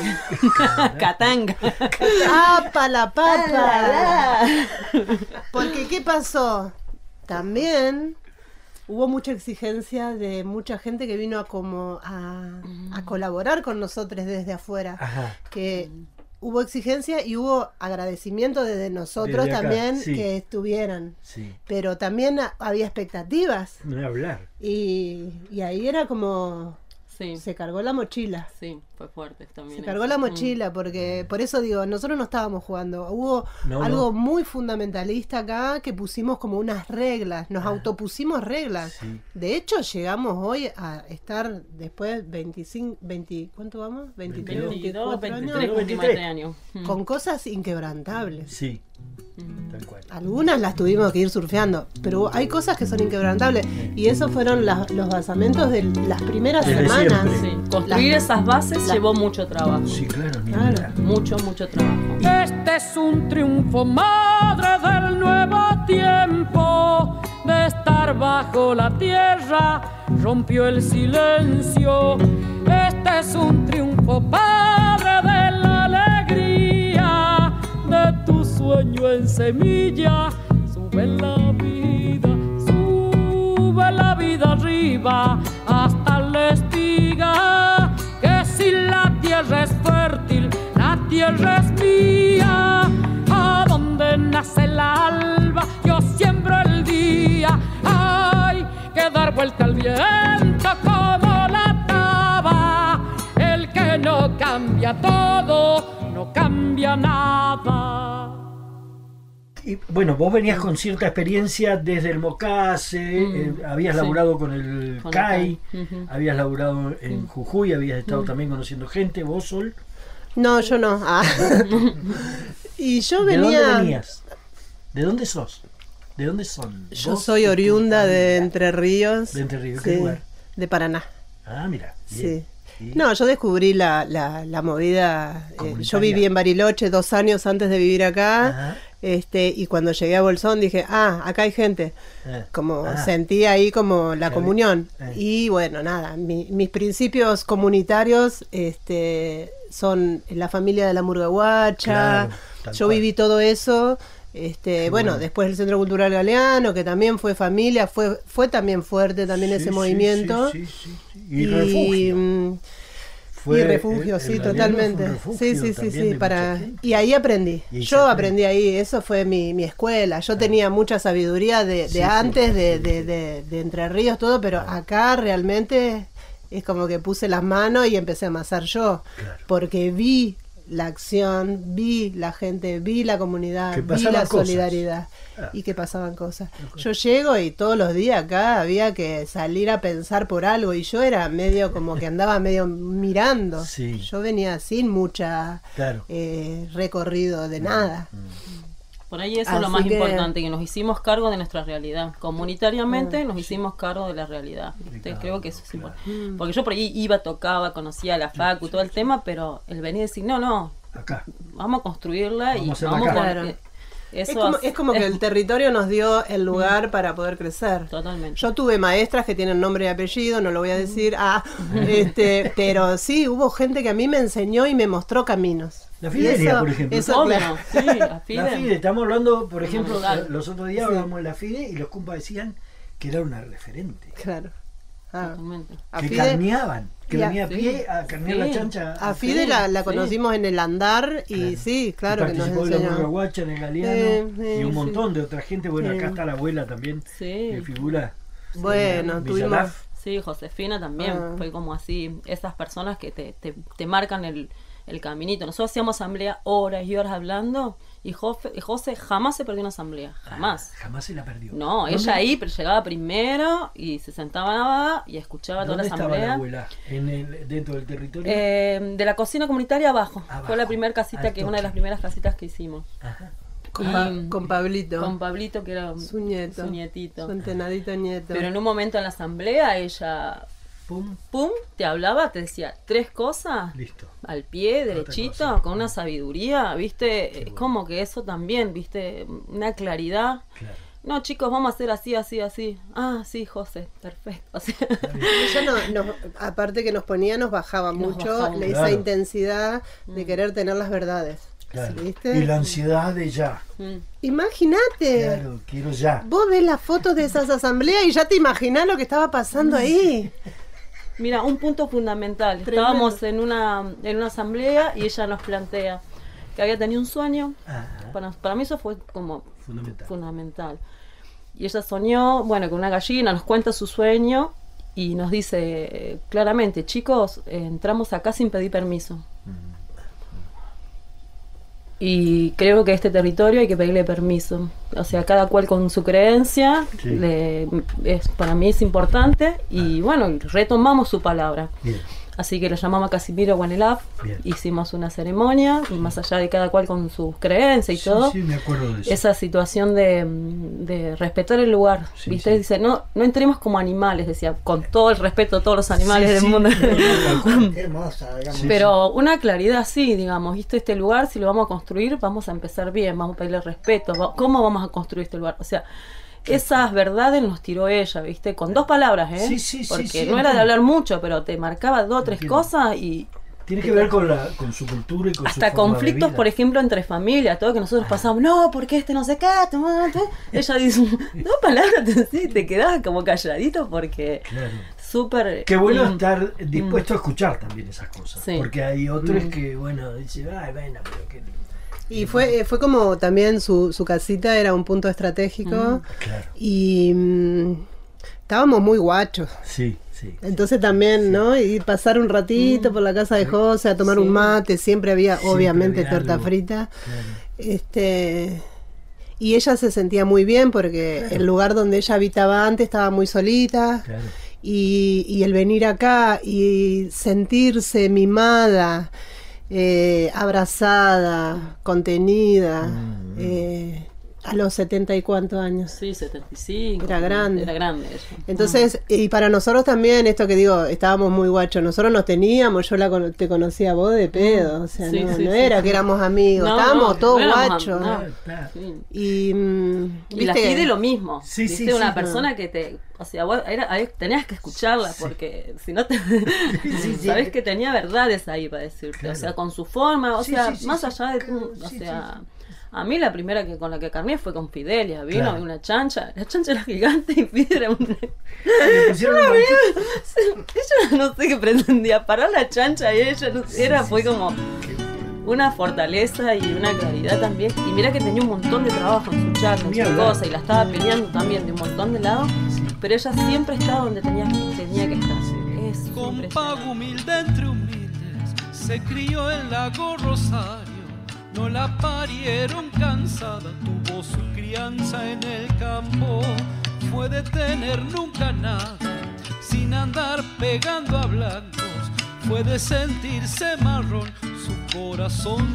Catanga. ¡ah, pa la pata! Porque, ¿qué pasó? También hubo mucha exigencia de mucha gente que vino a como a, a colaborar con nosotros desde afuera. Ajá. Que hubo exigencia y hubo agradecimiento desde nosotros Desde acá, también sí. que estuvieran. Sí, Pero también ha- había expectativas. no voy a hablar. Y, y ahí era como... Sí, Se cargó la mochila. sí, fue fuerte también. Se cargó eso. la Mm. mochila, porque por eso digo, nosotros no estábamos jugando. Hubo No, algo no. muy fundamentalista acá que pusimos como unas reglas, nos autopusimos reglas. Sí. De hecho, llegamos hoy a estar después veinticinco, veinte, ¿cuánto vamos? veintitrés, veintidós, veinticuatro años, veintitrés, veinticuatro años. Mm. con cosas inquebrantables. Sí, tal cual. Algunas las tuvimos que ir surfeando, pero hay cosas que son inquebrantables. Y esos fueron las- los basamentos de las primeras Desde semanas. siempre. Sí, construir esas bases llevó mucho trabajo. Sí, claro, ni Claro. hablar. Mucho, mucho trabajo. Este es un triunfo, madre del nuevo tiempo, de estar bajo la tierra, rompió el silencio. Este es un triunfo, Padre, de la alegría de tu sueño en semilla. Sube la vida, sube la vida arriba hasta la espiga, que si la tierra es fértil, la tierra es mía. A donde nace el alba, yo siembro el día. Hay que dar vuelta al viento como la taba. El que no cambia todo, no cambia nada. Y, bueno, vos venías con cierta experiencia desde el Mocase, mm, eh, habías sí. laburado con el con C A I, uh-huh. habías laburado en Jujuy, habías estado uh-huh. también conociendo gente, vos, Sol. No, yo no. Ah. Y yo venía... ¿De dónde venías? ¿De dónde sos? ¿De dónde son? Yo soy oriunda de Entre Ríos. ¿De Entre Ríos? Sí, ¿Qué lugar? De Paraná. Ah, mira. Bien. Sí. No, yo descubrí la, la, la movida. Eh, yo viví en Bariloche dos años antes de vivir acá. Ajá. Este, y cuando llegué a Bolsón dije, ah, acá hay gente. Eh. Como ah. sentí ahí como la comunión. Eh. Y bueno, nada, mi, mis principios comunitarios este, son la familia de la Murga Guacha. Claro, yo cual. viví todo eso. Este, bueno, bueno, después el Centro Cultural Galeano, que también fue familia, fue fue también fuerte también sí, ese sí, movimiento. Sí, sí, sí, sí. Y, y refugio. Fue y refugio, el, sí, el totalmente. Refugio sí, sí, sí, sí. Para... Y ahí aprendí. Y Yo aprendí ahí, eso fue mi, mi escuela. Yo ah. tenía mucha sabiduría de, de sí, antes, sí, de, sí, de, sí. De, de Entre Ríos, todo, pero ah. acá realmente es como que puse las manos y empecé a amasar yo. Claro. Porque vi la acción, vi la gente, vi la comunidad, vi la solidaridad ah. y que pasaban cosas. Yo llego y todos los días acá había que salir a pensar por algo y yo era medio como que andaba medio mirando. Sí. Yo venía sin mucha claro. eh, recorrido de nada. Por ahí eso Así es lo más que... importante, que nos hicimos cargo de nuestra realidad. Comunitariamente nos hicimos cargo de la realidad. Claro, creo que eso es importante. Claro. Porque yo por ahí iba, tocaba, conocía la facu, todo el tema, pero el venir y decir, no, no, acá. vamos a construirla vamos y a vamos a claro. Eso es como, es como que el territorio nos dio el lugar mm. para poder crecer. Totalmente. Yo tuve maestras que tienen nombre y apellido, no lo voy a decir, ah, este, pero sí, hubo gente que a mí me enseñó y me mostró caminos. La Fidelia, por ejemplo. Eso, claro. Sí, la Fide. La Fide, estamos hablando, por ejemplo, los otros días sí. hablábamos de la Fide y los compas decían que era una referente. Claro. Ah. Que Fide, carneaban, que venía a pie a carnear sí. la chancha. A Fide la, la conocimos sí. en el andar y claro. sí, claro que, que nos enseñó. En la Murga Guacha, en el Galeano sí, sí, y un montón sí. de otra gente. Bueno, sí. acá está la abuela también, sí. que figura. Bueno, tuvimos... Sí, Josefina también, ah. fue como así, esas personas que te, te, te marcan el, el caminito. Nosotros hacíamos asamblea horas y horas hablando y José, José jamás se perdió una asamblea, jamás. Ah, jamás se la perdió. No, ¿Dónde? ella ahí pero llegaba primero y se sentaba y escuchaba toda la asamblea. ¿Dónde estaba la abuela? ¿En el, ¿Dentro del territorio? Eh, de la cocina comunitaria abajo. abajo. Fue la primera casita, Al que es una de las primeras casitas que hicimos. Ajá. Con, pa con Pablito. Con Pablito, que era su nieto. Su nietito. Su entenadito nieto. Pero en un momento en la asamblea ella... Pum, pum, te hablaba, te decía tres cosas Listo. al pie, derechito, con una sabiduría, viste, es bueno. como que eso también, viste, una claridad. Claro. No, chicos, vamos a hacer así, así, así. Ah, sí, José, perfecto. O sea, ella no, no, aparte que nos ponía, nos bajaba nos mucho bajaba. esa claro. intensidad de querer tener las verdades. Claro. ¿Viste? Y la ansiedad de ya. Mm. Imagínate. Claro, quiero ya. Vos ves las fotos de esas asambleas y ya te imaginás lo que estaba pasando ahí. Mira, un punto fundamental. Tremendo. Estábamos en una, en una asamblea y ella nos plantea que había tenido un sueño. Para, para mí eso fue como fundamental. fundamental. Y ella soñó, bueno, con una gallina, nos cuenta su sueño y nos dice claramente, chicos, eh, entramos acá sin pedir permiso. Mm. Y creo que a este territorio hay que pedirle permiso. O sea, cada cual con su creencia, sí. le, es, para mí es importante. Y ah. bueno, retomamos su palabra. Bien. Así que lo llamamos a Casimiro Guanelaf, hicimos una ceremonia, sí. y más allá de cada cual con sus creencias y sí, todo, sí, me acuerdo de eso. Esa situación de, de respetar el lugar, sí, ¿viste? Sí. Dice, no, no entremos como animales, decía, con todo el respeto a todos los animales sí, del sí, mundo. Hermosa, digamos. Pero una claridad sí, digamos, ¿viste? Este lugar, si lo vamos a construir, vamos a empezar bien, vamos a pedirle respeto, ¿cómo vamos a construir este lugar? O sea, esas verdades nos tiró ella, ¿viste? Con dos palabras, ¿eh? Sí, sí, Porque sí, sí, no era de entiendo. hablar mucho, pero te marcaba dos o tres Entiendo. cosas y... Tiene que ver con, la, con su cultura y con su Hasta forma de conflictos, vida. por ejemplo, entre familias, todo que nosotros pasamos, no, porque este no sé qué, tú, tú". Ella dice, dos palabras, sí, te quedás como calladito porque Claro. súper... Qué bueno mm, estar dispuesto a escuchar también esas cosas. Sí. Porque hay otros Mm. que, bueno, dicen, ay, bueno, pero que... Y fue, fue como también su, su casita era un punto estratégico Claro. y mm, estábamos muy guachos. Sí, sí. Entonces también, ¿no? Y pasar un ratito por la casa de José a tomar Sí. un mate, siempre había, Siempre obviamente, había torta algo. frita. Claro. Este, y ella se sentía muy bien porque el lugar donde ella habitaba antes estaba muy solita. Claro. Y, y el venir acá y sentirse mimada, eh, abrazada, contenida, Mm. eh, a los setenta y cuantos años. Sí, setenta y cinco. Era grande. Era grande ella. Entonces, y para nosotros también, esto que digo, estábamos muy guachos, nosotros nos teníamos, yo la cono- te conocía a vos de pedo, o sea, Sí, no, sí, no sí. era que éramos amigos, No, estábamos no, todos no éramos guachos. am- no. Claro, claro. Sí. Y, mm, Y la ¿viste? pide lo mismo. Sí, ¿viste? sí, Una sí, persona que te. O sea, vos era, ahí tenías que escucharla porque si no te. sí. Sabés que tenía verdades ahí para decirte. Claro. O sea, con su forma, o Sí, sea, sí, sí, más sí, allá de. claro, o sí, sea. sí, A mí la primera que con la que carné fue con Fidelia, vino Claro. y una chancha, la chancha era gigante y Fidelia era una... Le pusieron un banquito. ella no sé qué pretendía, parar la chancha y ella no sé, era, fue como una fortaleza y una claridad también. Y mira que tenía un montón de trabajo en su chat, en Ni su hablar. cosa, y la estaba peleando también de un montón de lados, pero ella siempre estaba donde tenía, tenía que estar. Es Con impresionante. pago humilde entre humildes, se crió en Lago Rosario. No la parieron cansada, tuvo su crianza en el campo. Fue de tener nunca nada, sin andar pegando a blancos. Fue de sentirse marrón, su corazón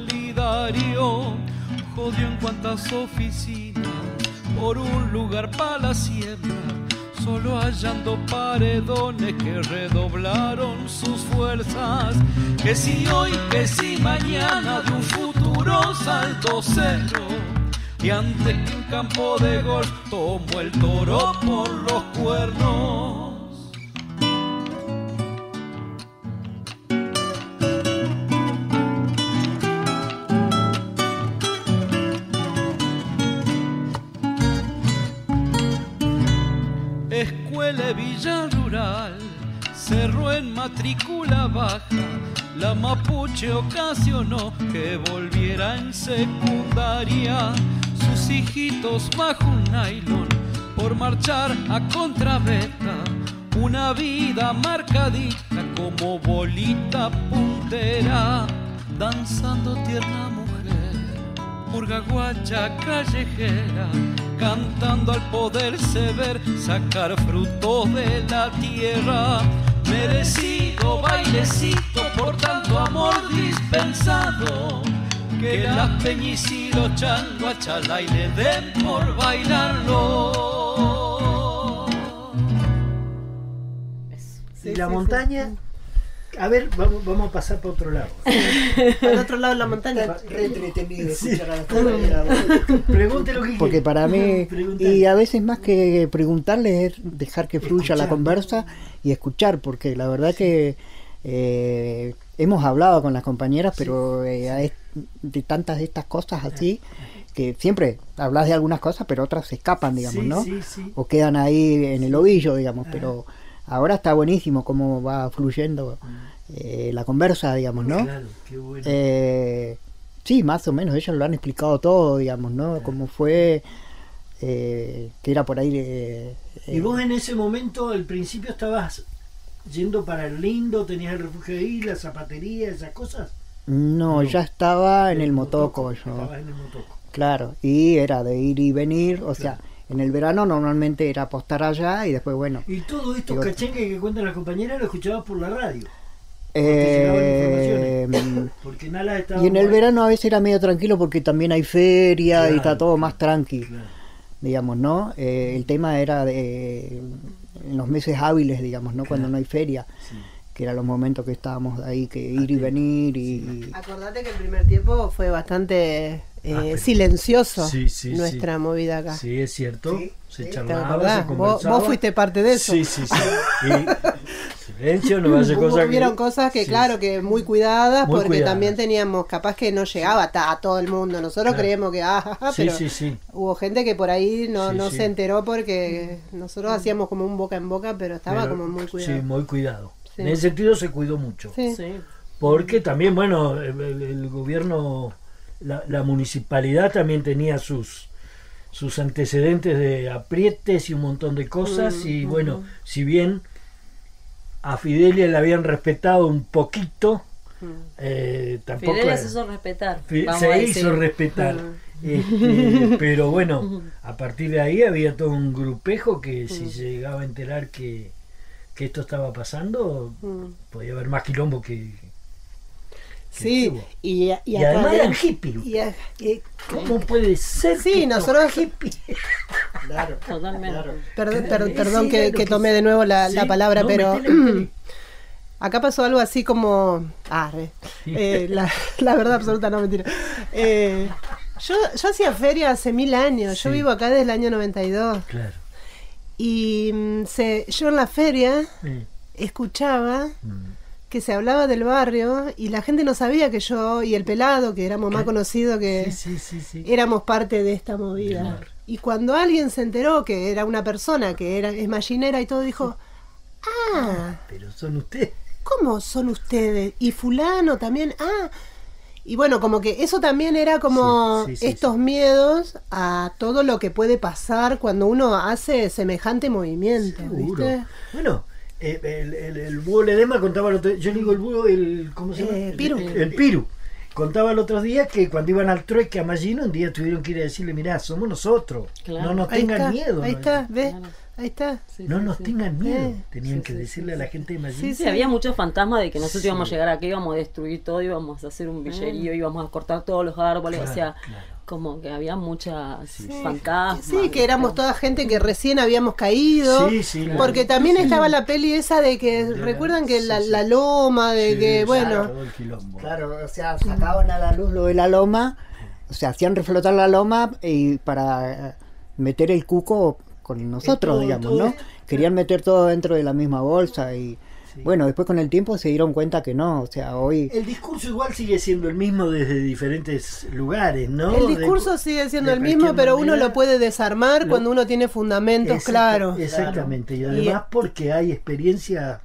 solidario. Jodió en cuantas oficinas, por un lugar para la siembra. Solo hallando paredones que redoblaron sus fuerzas. Que si hoy, que si mañana, de un futuro salto cero. Y antes que un campo de golf, tomó el toro por los cuernos. Escuela Villa Rural cerró en matrícula baja. La Mapuche ocasionó que volviera en secundaria. Sus hijitos bajo un nylon por marchar a contrabeta. Una vida marcadita como bolita puntera. Danzando tierna mujer, murga guacha callejera, cantando al poderse ver, sacar frutos de la tierra. Merecido bailecito por tanto amor dispensado, que las peñis y los changos a Chalay le den por bailarlo. Y la montaña, a ver, vamos, vamos a pasar para otro lado. Al otro lado de la montaña. Re entretenido Sí. escuchar a la compañera. Pregunte lo que Porque para mí, Preguntar. y a veces más que preguntarle es dejar que fluya la Escuchar. conversa y escuchar, porque la verdad que eh, hemos hablado con las compañeras, pero eh, a es- de tantas de estas cosas así, que siempre hablas de algunas cosas, pero otras se escapan, digamos, Sí, ¿no? sí, sí. O quedan ahí en el ovillo, digamos, pero ahora está buenísimo cómo va fluyendo eh, la conversa, digamos, ¿no? Claro, qué bueno. Eh, sí, más o menos, ellos lo han explicado todo, digamos, ¿no? Cómo fue, eh, que era por ahí... eh, Y eh, vos en ese momento, al principio, estabas yendo para el Lindo, tenías el refugio ahí, la zapatería, esas cosas. no, no. ya estaba en el motoco, yo. Estabas en el motoco. Claro, y era de ir y venir, o sea, en el verano normalmente era apostar allá y después, bueno... Y todo esto Digo- cachengue que cuentan las compañeras lo escuchabas por la radio. eh, Porque Nala estaba. y en el verano a veces era medio tranquilo porque también hay feria y está todo más tranqui, Claro. digamos, ¿no? Eh, el tema era de en los meses hábiles, digamos, ¿no? Cuando Claro. no hay feria, Sí. que eran los momentos que estábamos ahí, que ir y venir y... Acordate que el primer tiempo fue bastante eh, Ah, pero- silencioso Sí, sí, nuestra sí. movida acá. Sí, es cierto. Sí, Se ¿Te charlaba, acordás? se Vos, conversaba. vos fuiste parte de eso. Sí, sí, sí. Y silencio, no hace Hubo- cosas que... hubieron cosas que, Sí, claro, que muy cuidadas, Muy porque cuidadas. también teníamos, capaz que no llegaba a, a todo el mundo. Nosotros Claro. creemos que, ah, ja, ja, Sí, pero sí, sí. hubo gente que por ahí no, Sí, no sí. se enteró porque nosotros hacíamos como un boca en boca, pero estaba Pero- como muy cuidado. Sí, muy cuidado. Sí. En ese sentido se cuidó mucho. Sí. Sí. Porque también, bueno, el, el- el gobierno, la, la municipalidad también tenía sus sus antecedentes de aprietes y un montón de cosas. Mm, Y bueno, si bien a Fidelia le habían respetado un poquito, eh, tampoco... Fidelia se hizo respetar. Fi- vamos a se decir. hizo respetar. Mm. Este, pero bueno, a partir de ahí había todo un grupejo que si se llegaba a enterar que, que esto estaba pasando, Mm. podía haber más quilombo que... Sí, hubo. y, y, Y acá además de- eran hippies. y a- y- ¿Cómo puede ser? Sí, que estos nosotros- hippies? Claro. Totalmente. Perdón, Claro, per- sí, perdón sí, que, era lo que que tomé sí. de nuevo la, la Sí, palabra, no, pero metele, metele. acá pasó algo así como... Ah, re. Eh, la, la verdad absoluta, no, mentira. Eh, yo, yo hacía feria hace mil años, yo Sí. vivo acá desde el año noventa y dos. Claro. Y mm, se, yo en la feria Sí. escuchaba Mm. que se hablaba del barrio y la gente no sabía que yo y el pelado, que éramos más Claro. conocidos que... Sí, sí, sí, sí. éramos parte de esta movida. Claro. Y cuando alguien se enteró que era una persona que era es mallinera y todo, dijo, ah, Pero son ustedes. ¿cómo son ustedes? Y fulano también, ah. Y bueno, como que eso también era como Sí, sí, sí, estos sí. miedos a todo lo que puede pasar cuando uno hace semejante movimiento, Seguro. ¿viste? Bueno, eh, el, el, el búho Ledesma contaba el otro, yo le digo el búho, el, ¿cómo se llama? Eh, Piru. El, el Piru. Contaba el otro día que cuando iban al trueque a Mallino, un día tuvieron que ir a decirle, mirá, somos nosotros, Claro. no nos Ahí tengan está, miedo. ahí ¿no? está, ¿ves? Claro. Ahí está. Sí, No sí, nos sí. tengan miedo, Eh, tenían sí, que sí, decirle sí, a la sí. gente de Mallino. Sí, Sí, había muchos fantasmas de que nosotros íbamos a llegar acá, íbamos a destruir todo, íbamos a hacer un villerío, íbamos a cortar todos los árboles, Claro, o sea, claro. como que había muchas fantasmas. Sí, que éramos toda gente que recién habíamos caído. Sí, sí, Porque claro. también Sí. estaba la peli esa de que, De la- recuerdan que sí, la, sí. la loma, de Sí, que, bueno, claro, todo el quilombo. Claro, o sea, sacaban a la luz lo de la loma, o sea, hacían reflotar la loma y para meter el cuco con nosotros, todo, digamos, todo ¿no? esto, Querían meter todo dentro de la misma bolsa y Sí. bueno, después con el tiempo se dieron cuenta que no, o sea, hoy El discurso igual sigue siendo el mismo desde diferentes lugares, ¿no? el De- discurso sigue siendo de el mismo, cualquier pero uno manera. lo puede desarmar Lo- cuando uno tiene fundamentos Exacta- claros. Exactamente, y Y- además porque hay experiencias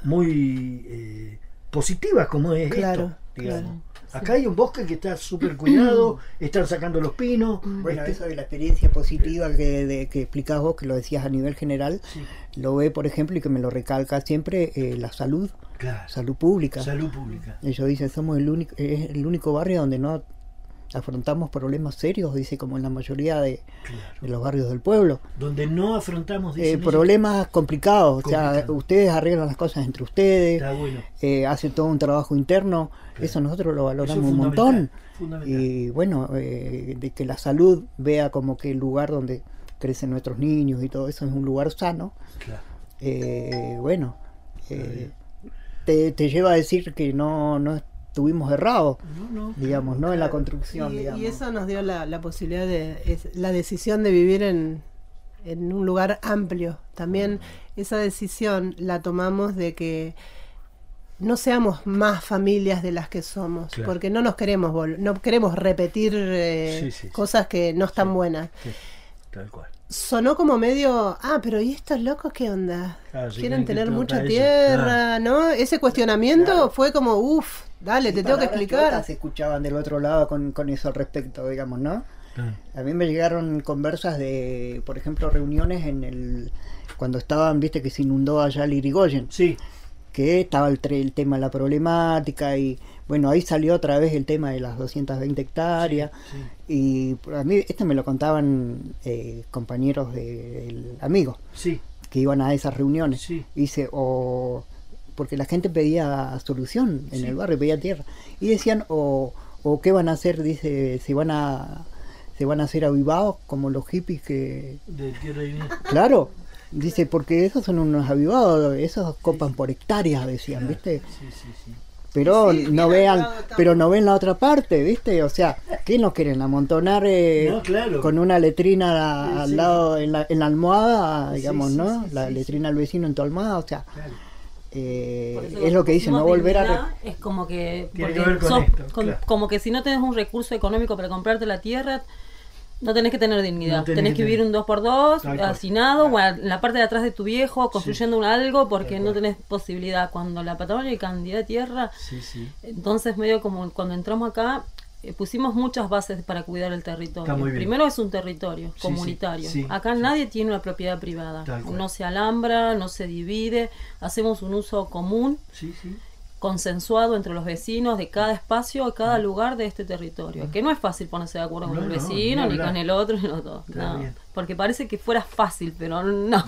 muy eh, positivas como es Claro, esto, digamos. claro. Acá hay un bosque que está súper cuidado, están sacando los pinos. bueno, este- eso de la experiencia positiva que, de, que explicás vos, que lo decías a nivel general, Sí, lo ve, por ejemplo, y que me lo recalca siempre, eh, la salud, claro. salud pública. Salud pública. Ellos dicen, somos el único, es el único barrio donde no afrontamos problemas serios, dice, como en la mayoría de, Claro. de los barrios del pueblo. Donde no afrontamos Eh, dicen ellos. problemas complicados, o sea, Complicado. ustedes arreglan las cosas entre ustedes, Está bueno. eh, hacen todo un trabajo interno, Claro. eso nosotros lo Eso valoramos es un montón. fundamental, fundamental. Y bueno, eh, de que la salud vea como que el lugar donde crecen nuestros niños y todo eso es un lugar sano, Claro. eh, bueno, eh, te, te lleva a decir que no, no estuvimos errados, No, no. digamos, ¿no? En la Claro. construcción, Y, digamos. y eso nos dio la, la posibilidad de, es- la decisión de vivir en, en un lugar amplio. También esa decisión la tomamos de que no seamos más familias de las que somos, Claro. porque no nos queremos vol- no queremos repetir eh, Sí, sí, sí. cosas que no están Sí. buenas. Sí, tal cual. Sonó como medio, ah, pero ¿y estos locos qué onda? Claro, sí, Quieren quieren que tener todo mucha para ellos. tierra, Claro. ¿no? Ese cuestionamiento Claro. fue como, uff, dale, te Sí, tengo que palabras explicar. chotas se escuchaban del otro lado con, con eso al respecto, digamos, ¿no? Claro. A mí me llegaron conversas de, por ejemplo, reuniones en el cuando estaban, viste, que se inundó allá el Irigoyen, Sí, que estaba el, tre- el tema de la problemática y bueno, ahí salió otra vez el tema de las doscientas veinte hectáreas sí. y a mí esto me lo contaban eh, compañeros de amigos Sí, que iban a esas reuniones. Sí. Y dice, o porque la gente pedía solución en Sí. el barrio, pedía tierra y decían o, o qué van a hacer, dice, se van a se van a hacer avivados como los hippies que de tierra y vida. claro, dice, porque esos son unos avivados, esos copan por hectáreas, decían, Claro. ¿viste? Sí, sí, sí. pero Sí, no mira, vean, al lado está- pero no ven la otra parte, ¿viste? O sea, ¿qué nos quieren? Amontonar eh, No, claro. con una letrina Sí, al sí. lado, en la, en la almohada, Sí, digamos, sí, ¿no? sí, la sí, letrina del vecino en tu almohada, o sea, Claro. eh, Por eso es lo que dicen, no decimos volver a... re- dignidad, es como que, Tiene porque que ver con sos- esto, con- claro. como que si no tenés un recurso económico para comprarte la tierra, no tenés que tener dignidad. No tenés tenés que que vivir tener- un dos por dos, Tal cual. hacinado, o en la parte de atrás de tu viejo, construyendo un algo, porque Tal no cual. tenés posibilidad. Cuando la Patagonia hay cantidad de tierra, Sí, sí. entonces medio como cuando entramos acá, eh, pusimos muchas bases para cuidar el territorio. Está muy bien. Primero es un territorio Sí, comunitario. sí, sí, acá sí. nadie tiene una propiedad privada. Tal cual. No se alambra, no se divide, hacemos un uso común, Sí, sí. consensuado entre los vecinos de cada espacio, de cada lugar de este territorio. Que no es fácil ponerse de acuerdo con No, el no, vecino, ni ni hablar. con el otro, ni los dos. Claro, no. bien. Porque parece que fuera fácil, pero no.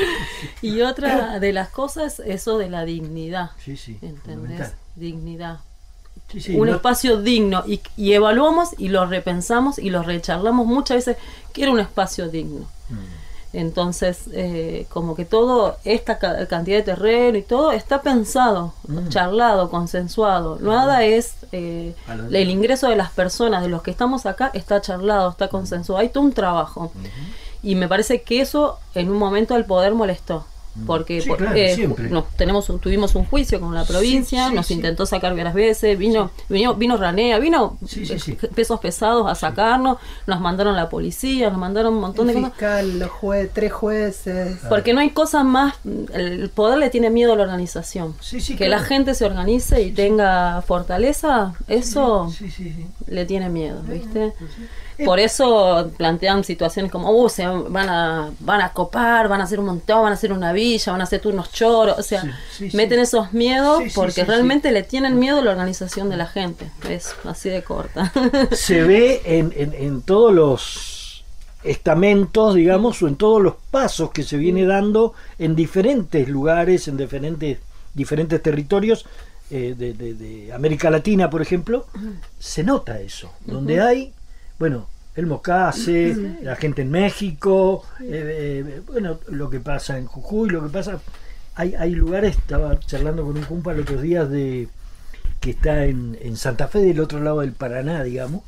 Y otra de las cosas, eso de la dignidad. Sí, sí. ¿Entendés? Fundamental. Dignidad. Sí, sí, un no- espacio digno. Y, y evaluamos y lo repensamos y lo recharlamos muchas veces que era un espacio digno. Mm. Entonces, eh, como que todo, esta ca- cantidad de terreno y todo está pensado, Mm. charlado, consensuado. Nada es eh, A lo- el ingreso de las personas, de los que estamos acá, está charlado, está consensuado. Hay todo un trabajo. Y me parece que eso en un momento al poder molestó. Porque Sí, por- claro, eh, siempre. no, tenemos un- tuvimos un juicio con la provincia, Sí, sí, nos sí. intentó sacar varias veces, vino, vino, vino Ranea, vino Sí, sí, sí. eh, pesos pesados a sacarnos, nos mandaron la policía, nos mandaron un montón de El cosas. fiscal, los jue tres jueces. Porque no hay cosa más, el poder le tiene miedo a la organización. Sí, sí, que claro. la gente se organice y tenga fortaleza, eso Sí, sí, sí. le tiene miedo, ¿viste? Por eso plantean situaciones como, uh, se van a, van a copar, van a hacer un montón, van a hacer una villa, van a hacer unos choros, o sea, Sí, sí, sí. meten esos miedos Sí, sí, porque sí, realmente le tienen miedo a la organización de la gente. Es así de corta. Se ve en, en, en todos los estamentos, digamos, o en todos los pasos que se viene dando en diferentes lugares, en diferentes, diferentes territorios eh, de, de- de América Latina, por ejemplo, se nota eso. Donde hay, bueno, el Mocase, la gente en México, eh, eh, bueno, lo que pasa en Jujuy, lo que pasa... Hay, hay lugares, estaba charlando con un compa los otros días de que está en, en Santa Fe, del otro lado del Paraná, digamos,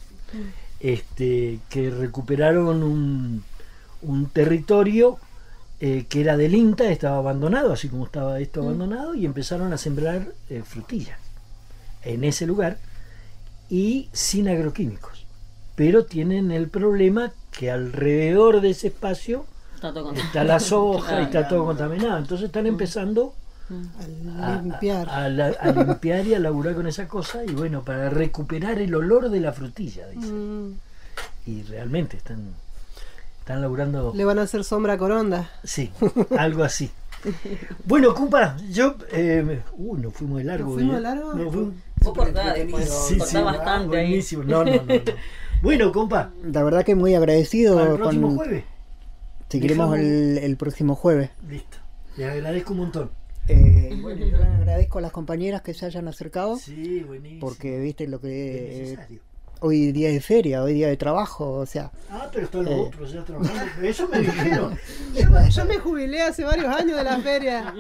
este, que recuperaron un, un territorio eh, que era del INTA, estaba abandonado, así como estaba esto abandonado, y empezaron a sembrar eh, frutillas en ese lugar y sin agroquímicos. Pero tienen el problema que alrededor de ese espacio Está todo está la soja y está Claro. todo contaminado. Entonces están empezando A a, limpiar. a- a la- a limpiar y a laburar con esa cosa, y bueno, para recuperar el olor de la frutilla, dicen. Mm, Y realmente están están laburando, Le van a hacer sombra a Coronda. sí, algo así. Bueno, compa, yo eh, uh, nos fuimos de largo. ¿Nos fuimos ¿eh? de largo? Nos fuimos- Vos cortás después, Sí, cortás sí, bastante ahí. buenísimo. No, no, no, no. Bueno, compa, La verdad que muy agradecido al próximo con... jueves. Seguiremos Dejamos- el, el próximo jueves. Listo. Les agradezco un montón. Eh, bueno, yo les agradezco a las compañeras que se hayan acercado, Sí, buenísimo. porque viste lo es que necesario. hoy día de feria, hoy día de trabajo, o sea, Ah, pero están los Eh. otros ya trabajando. Eso me dijeron. Yo, yo me jubilé hace varios años de la feria.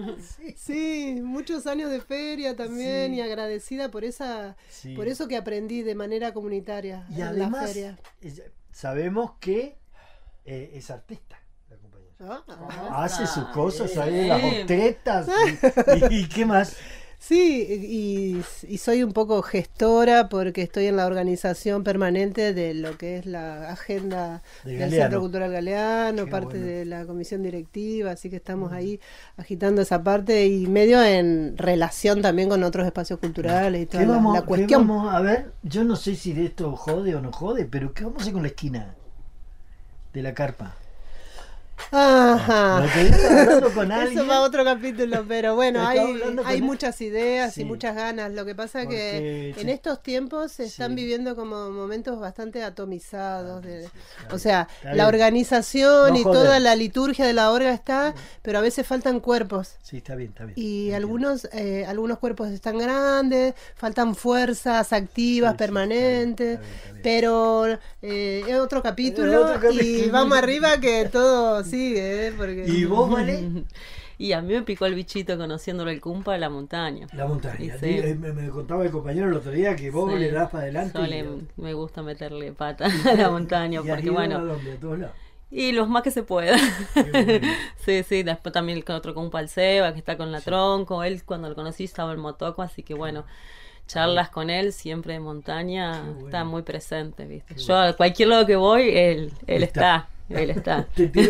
Sí, muchos años de feria también, Sí. y agradecida por esa, Sí. por eso que aprendí de manera comunitaria Y en la además, feria. ella- sabemos que eh, es artista, la compañera. Ah, Hace sus cosas ahí, Sí. las ostretas. Y, y qué más? Sí, y, y soy un poco gestora porque estoy en la organización permanente de lo que es la agenda De del Galeano. Centro Cultural Galeano, Qué parte bueno. de la comisión directiva, así que estamos ahí agitando esa parte y medio en relación también con otros espacios culturales y toda ¿Qué la, vamos, la qué cuestión. vamos a ver? Yo no sé si de esto jode o no jode, pero ¿qué vamos a hacer con la esquina de la carpa? Ajá. Lo que estaba hablando con Eso alguien. va a otro capítulo, pero bueno, Estaba hay, hablando con hay él. muchas ideas Sí. y muchas ganas. Lo que pasa Porque, que sí. en estos tiempos se están Sí. viviendo como momentos bastante atomizados. de- está o bien. sea, Está la bien. organización No y joder. toda la liturgia de la orga está, pero a veces faltan cuerpos. Sí, está bien, está bien. Y Entiendo. algunos eh, algunos cuerpos están grandes, faltan fuerzas activas, Sí, sí, permanentes, está bien, está bien, está bien. pero eh, es otro capítulo, otro y capítulo. vamos arriba que todo sigue, ¿eh? Porque... ¿Y vos, Vale? Y a mí me picó el bichito conociéndolo el cumpa de la montaña. La montaña. Sí. Me, me contaba el compañero el otro día que vos sí. le das para adelante. Yo y... le, me gusta meterle pata a la montaña ¿Y porque bueno. ¿A dónde? ¿A todos lados? Y los más que se pueda. Bueno. Sí, sí, después también el otro compa, el Seba, que está con la sí. Tronco. Él cuando lo conocí estaba en motoco, así que bueno, charlas con él siempre de montaña, bueno. Está muy presente, ¿viste? Yo a cualquier lado que voy, él, él está. está. Él está.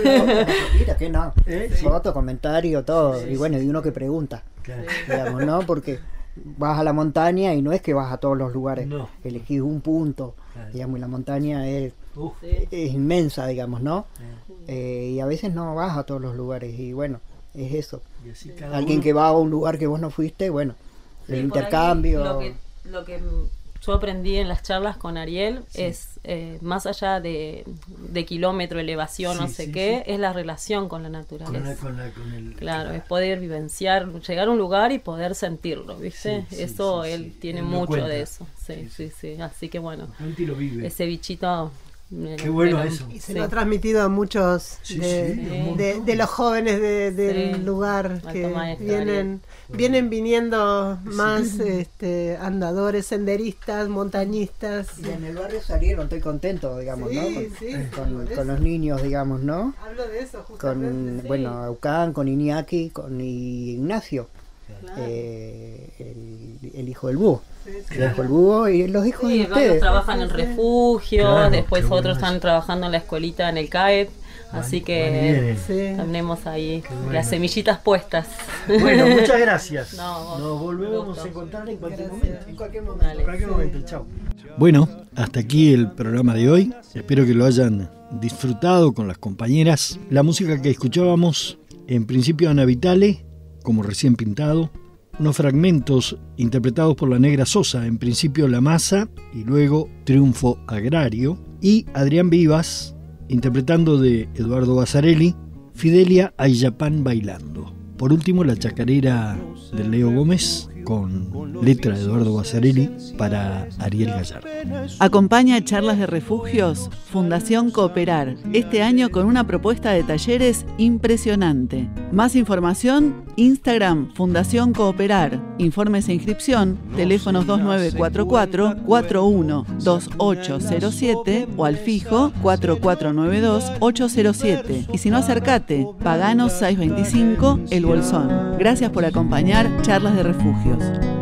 Mira que no. ¿Eh? Sí. Foto, comentario, todo. Sí, y bueno, y uno que pregunta. Claro. Digamos, ¿no? Porque vas a la montaña y no es que vas a todos los lugares. No. Elegís un punto. Claro. Digamos, y la montaña es, Uf, es inmensa, digamos, ¿no? Sí. Eh, y a veces no vas a todos los lugares. Y bueno, es eso. Alguien uno... que va a un lugar que vos no fuiste, bueno, sí, el intercambio. Lo que, lo que yo aprendí en las charlas con Ariel sí. es, eh, más allá de, de kilómetro, elevación, sí, no sé sí, qué, sí. es la relación con la naturaleza. Con la, con la, con el, claro, claro, es poder vivenciar, llegar a un lugar y poder sentirlo, ¿viste? Sí, sí, eso, sí, él sí. tiene él mucho cuenta. de eso. Sí, sí, sí, sí. Así que bueno, lo vive. Ese bichito... Qué bueno pero, eso. Y se sí. lo ha transmitido a muchos sí, de, sí, de, de los jóvenes de, del sí. lugar que vienen, vienen viniendo más este, andadores, senderistas, montañistas. Y en el barrio salieron, estoy contento, digamos, sí, ¿no? Con, sí, con, con los niños, digamos, ¿no? Hablo de eso, justamente. Con, sí. bueno, Aucán, con Iñaki, con Ignacio. Claro. Eh, el, el hijo del búho. Sí, sí. El hijo del búho y los hijos sí, de ustedes. Trabajan en refugio, claro, después otros bueno están trabajando en la escuelita en el C A E P, así que sí. tenemos ahí bueno. las semillitas puestas. Bueno, muchas gracias. No, Nos volvemos a encontrar en cualquier momento. En cualquier momento. Dale, en cualquier sí. momento. Chao. Bueno, hasta aquí el programa de hoy. Espero que lo hayan disfrutado con las compañeras. La música que escuchábamos, en principio Ana Vitale, como Recién Pintado, unos fragmentos interpretados por la Negra Sosa, en principio La Masa y luego Triunfo Agrario, y Adrián Vivas interpretando de Eduardo Bazzarelli Fidelia Ayllapán Bailando. Por último, la chacarera de Leo Gómez con letra de Eduardo Bazzarelli para Ariel Gallardo. Acompaña a Charlas de Refugios Fundación Cooperar, este año con una propuesta de talleres impresionante. Más información, Instagram Fundación Cooperar. Informes e inscripción, teléfonos dos nueve cuatro cuatro, cuatro uno dos ocho cero siete o al fijo cuatro cuatro nueve dos, ocho cero siete. Y si no, acércate, Pagano seiscientos veinticinco, El Bolsón. Gracias por acompañar Charlas de Refugios.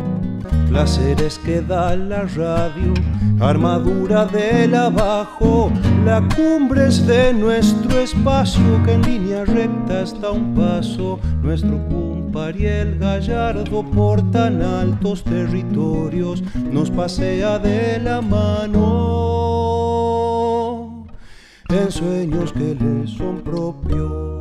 Placeres que da la radio, armadura del abajo, la cumbre es de nuestro espacio que en línea recta está un paso. Nuestro cumpa Ariel Gallardo por tan altos territorios nos pasea de la mano en sueños que le son propios.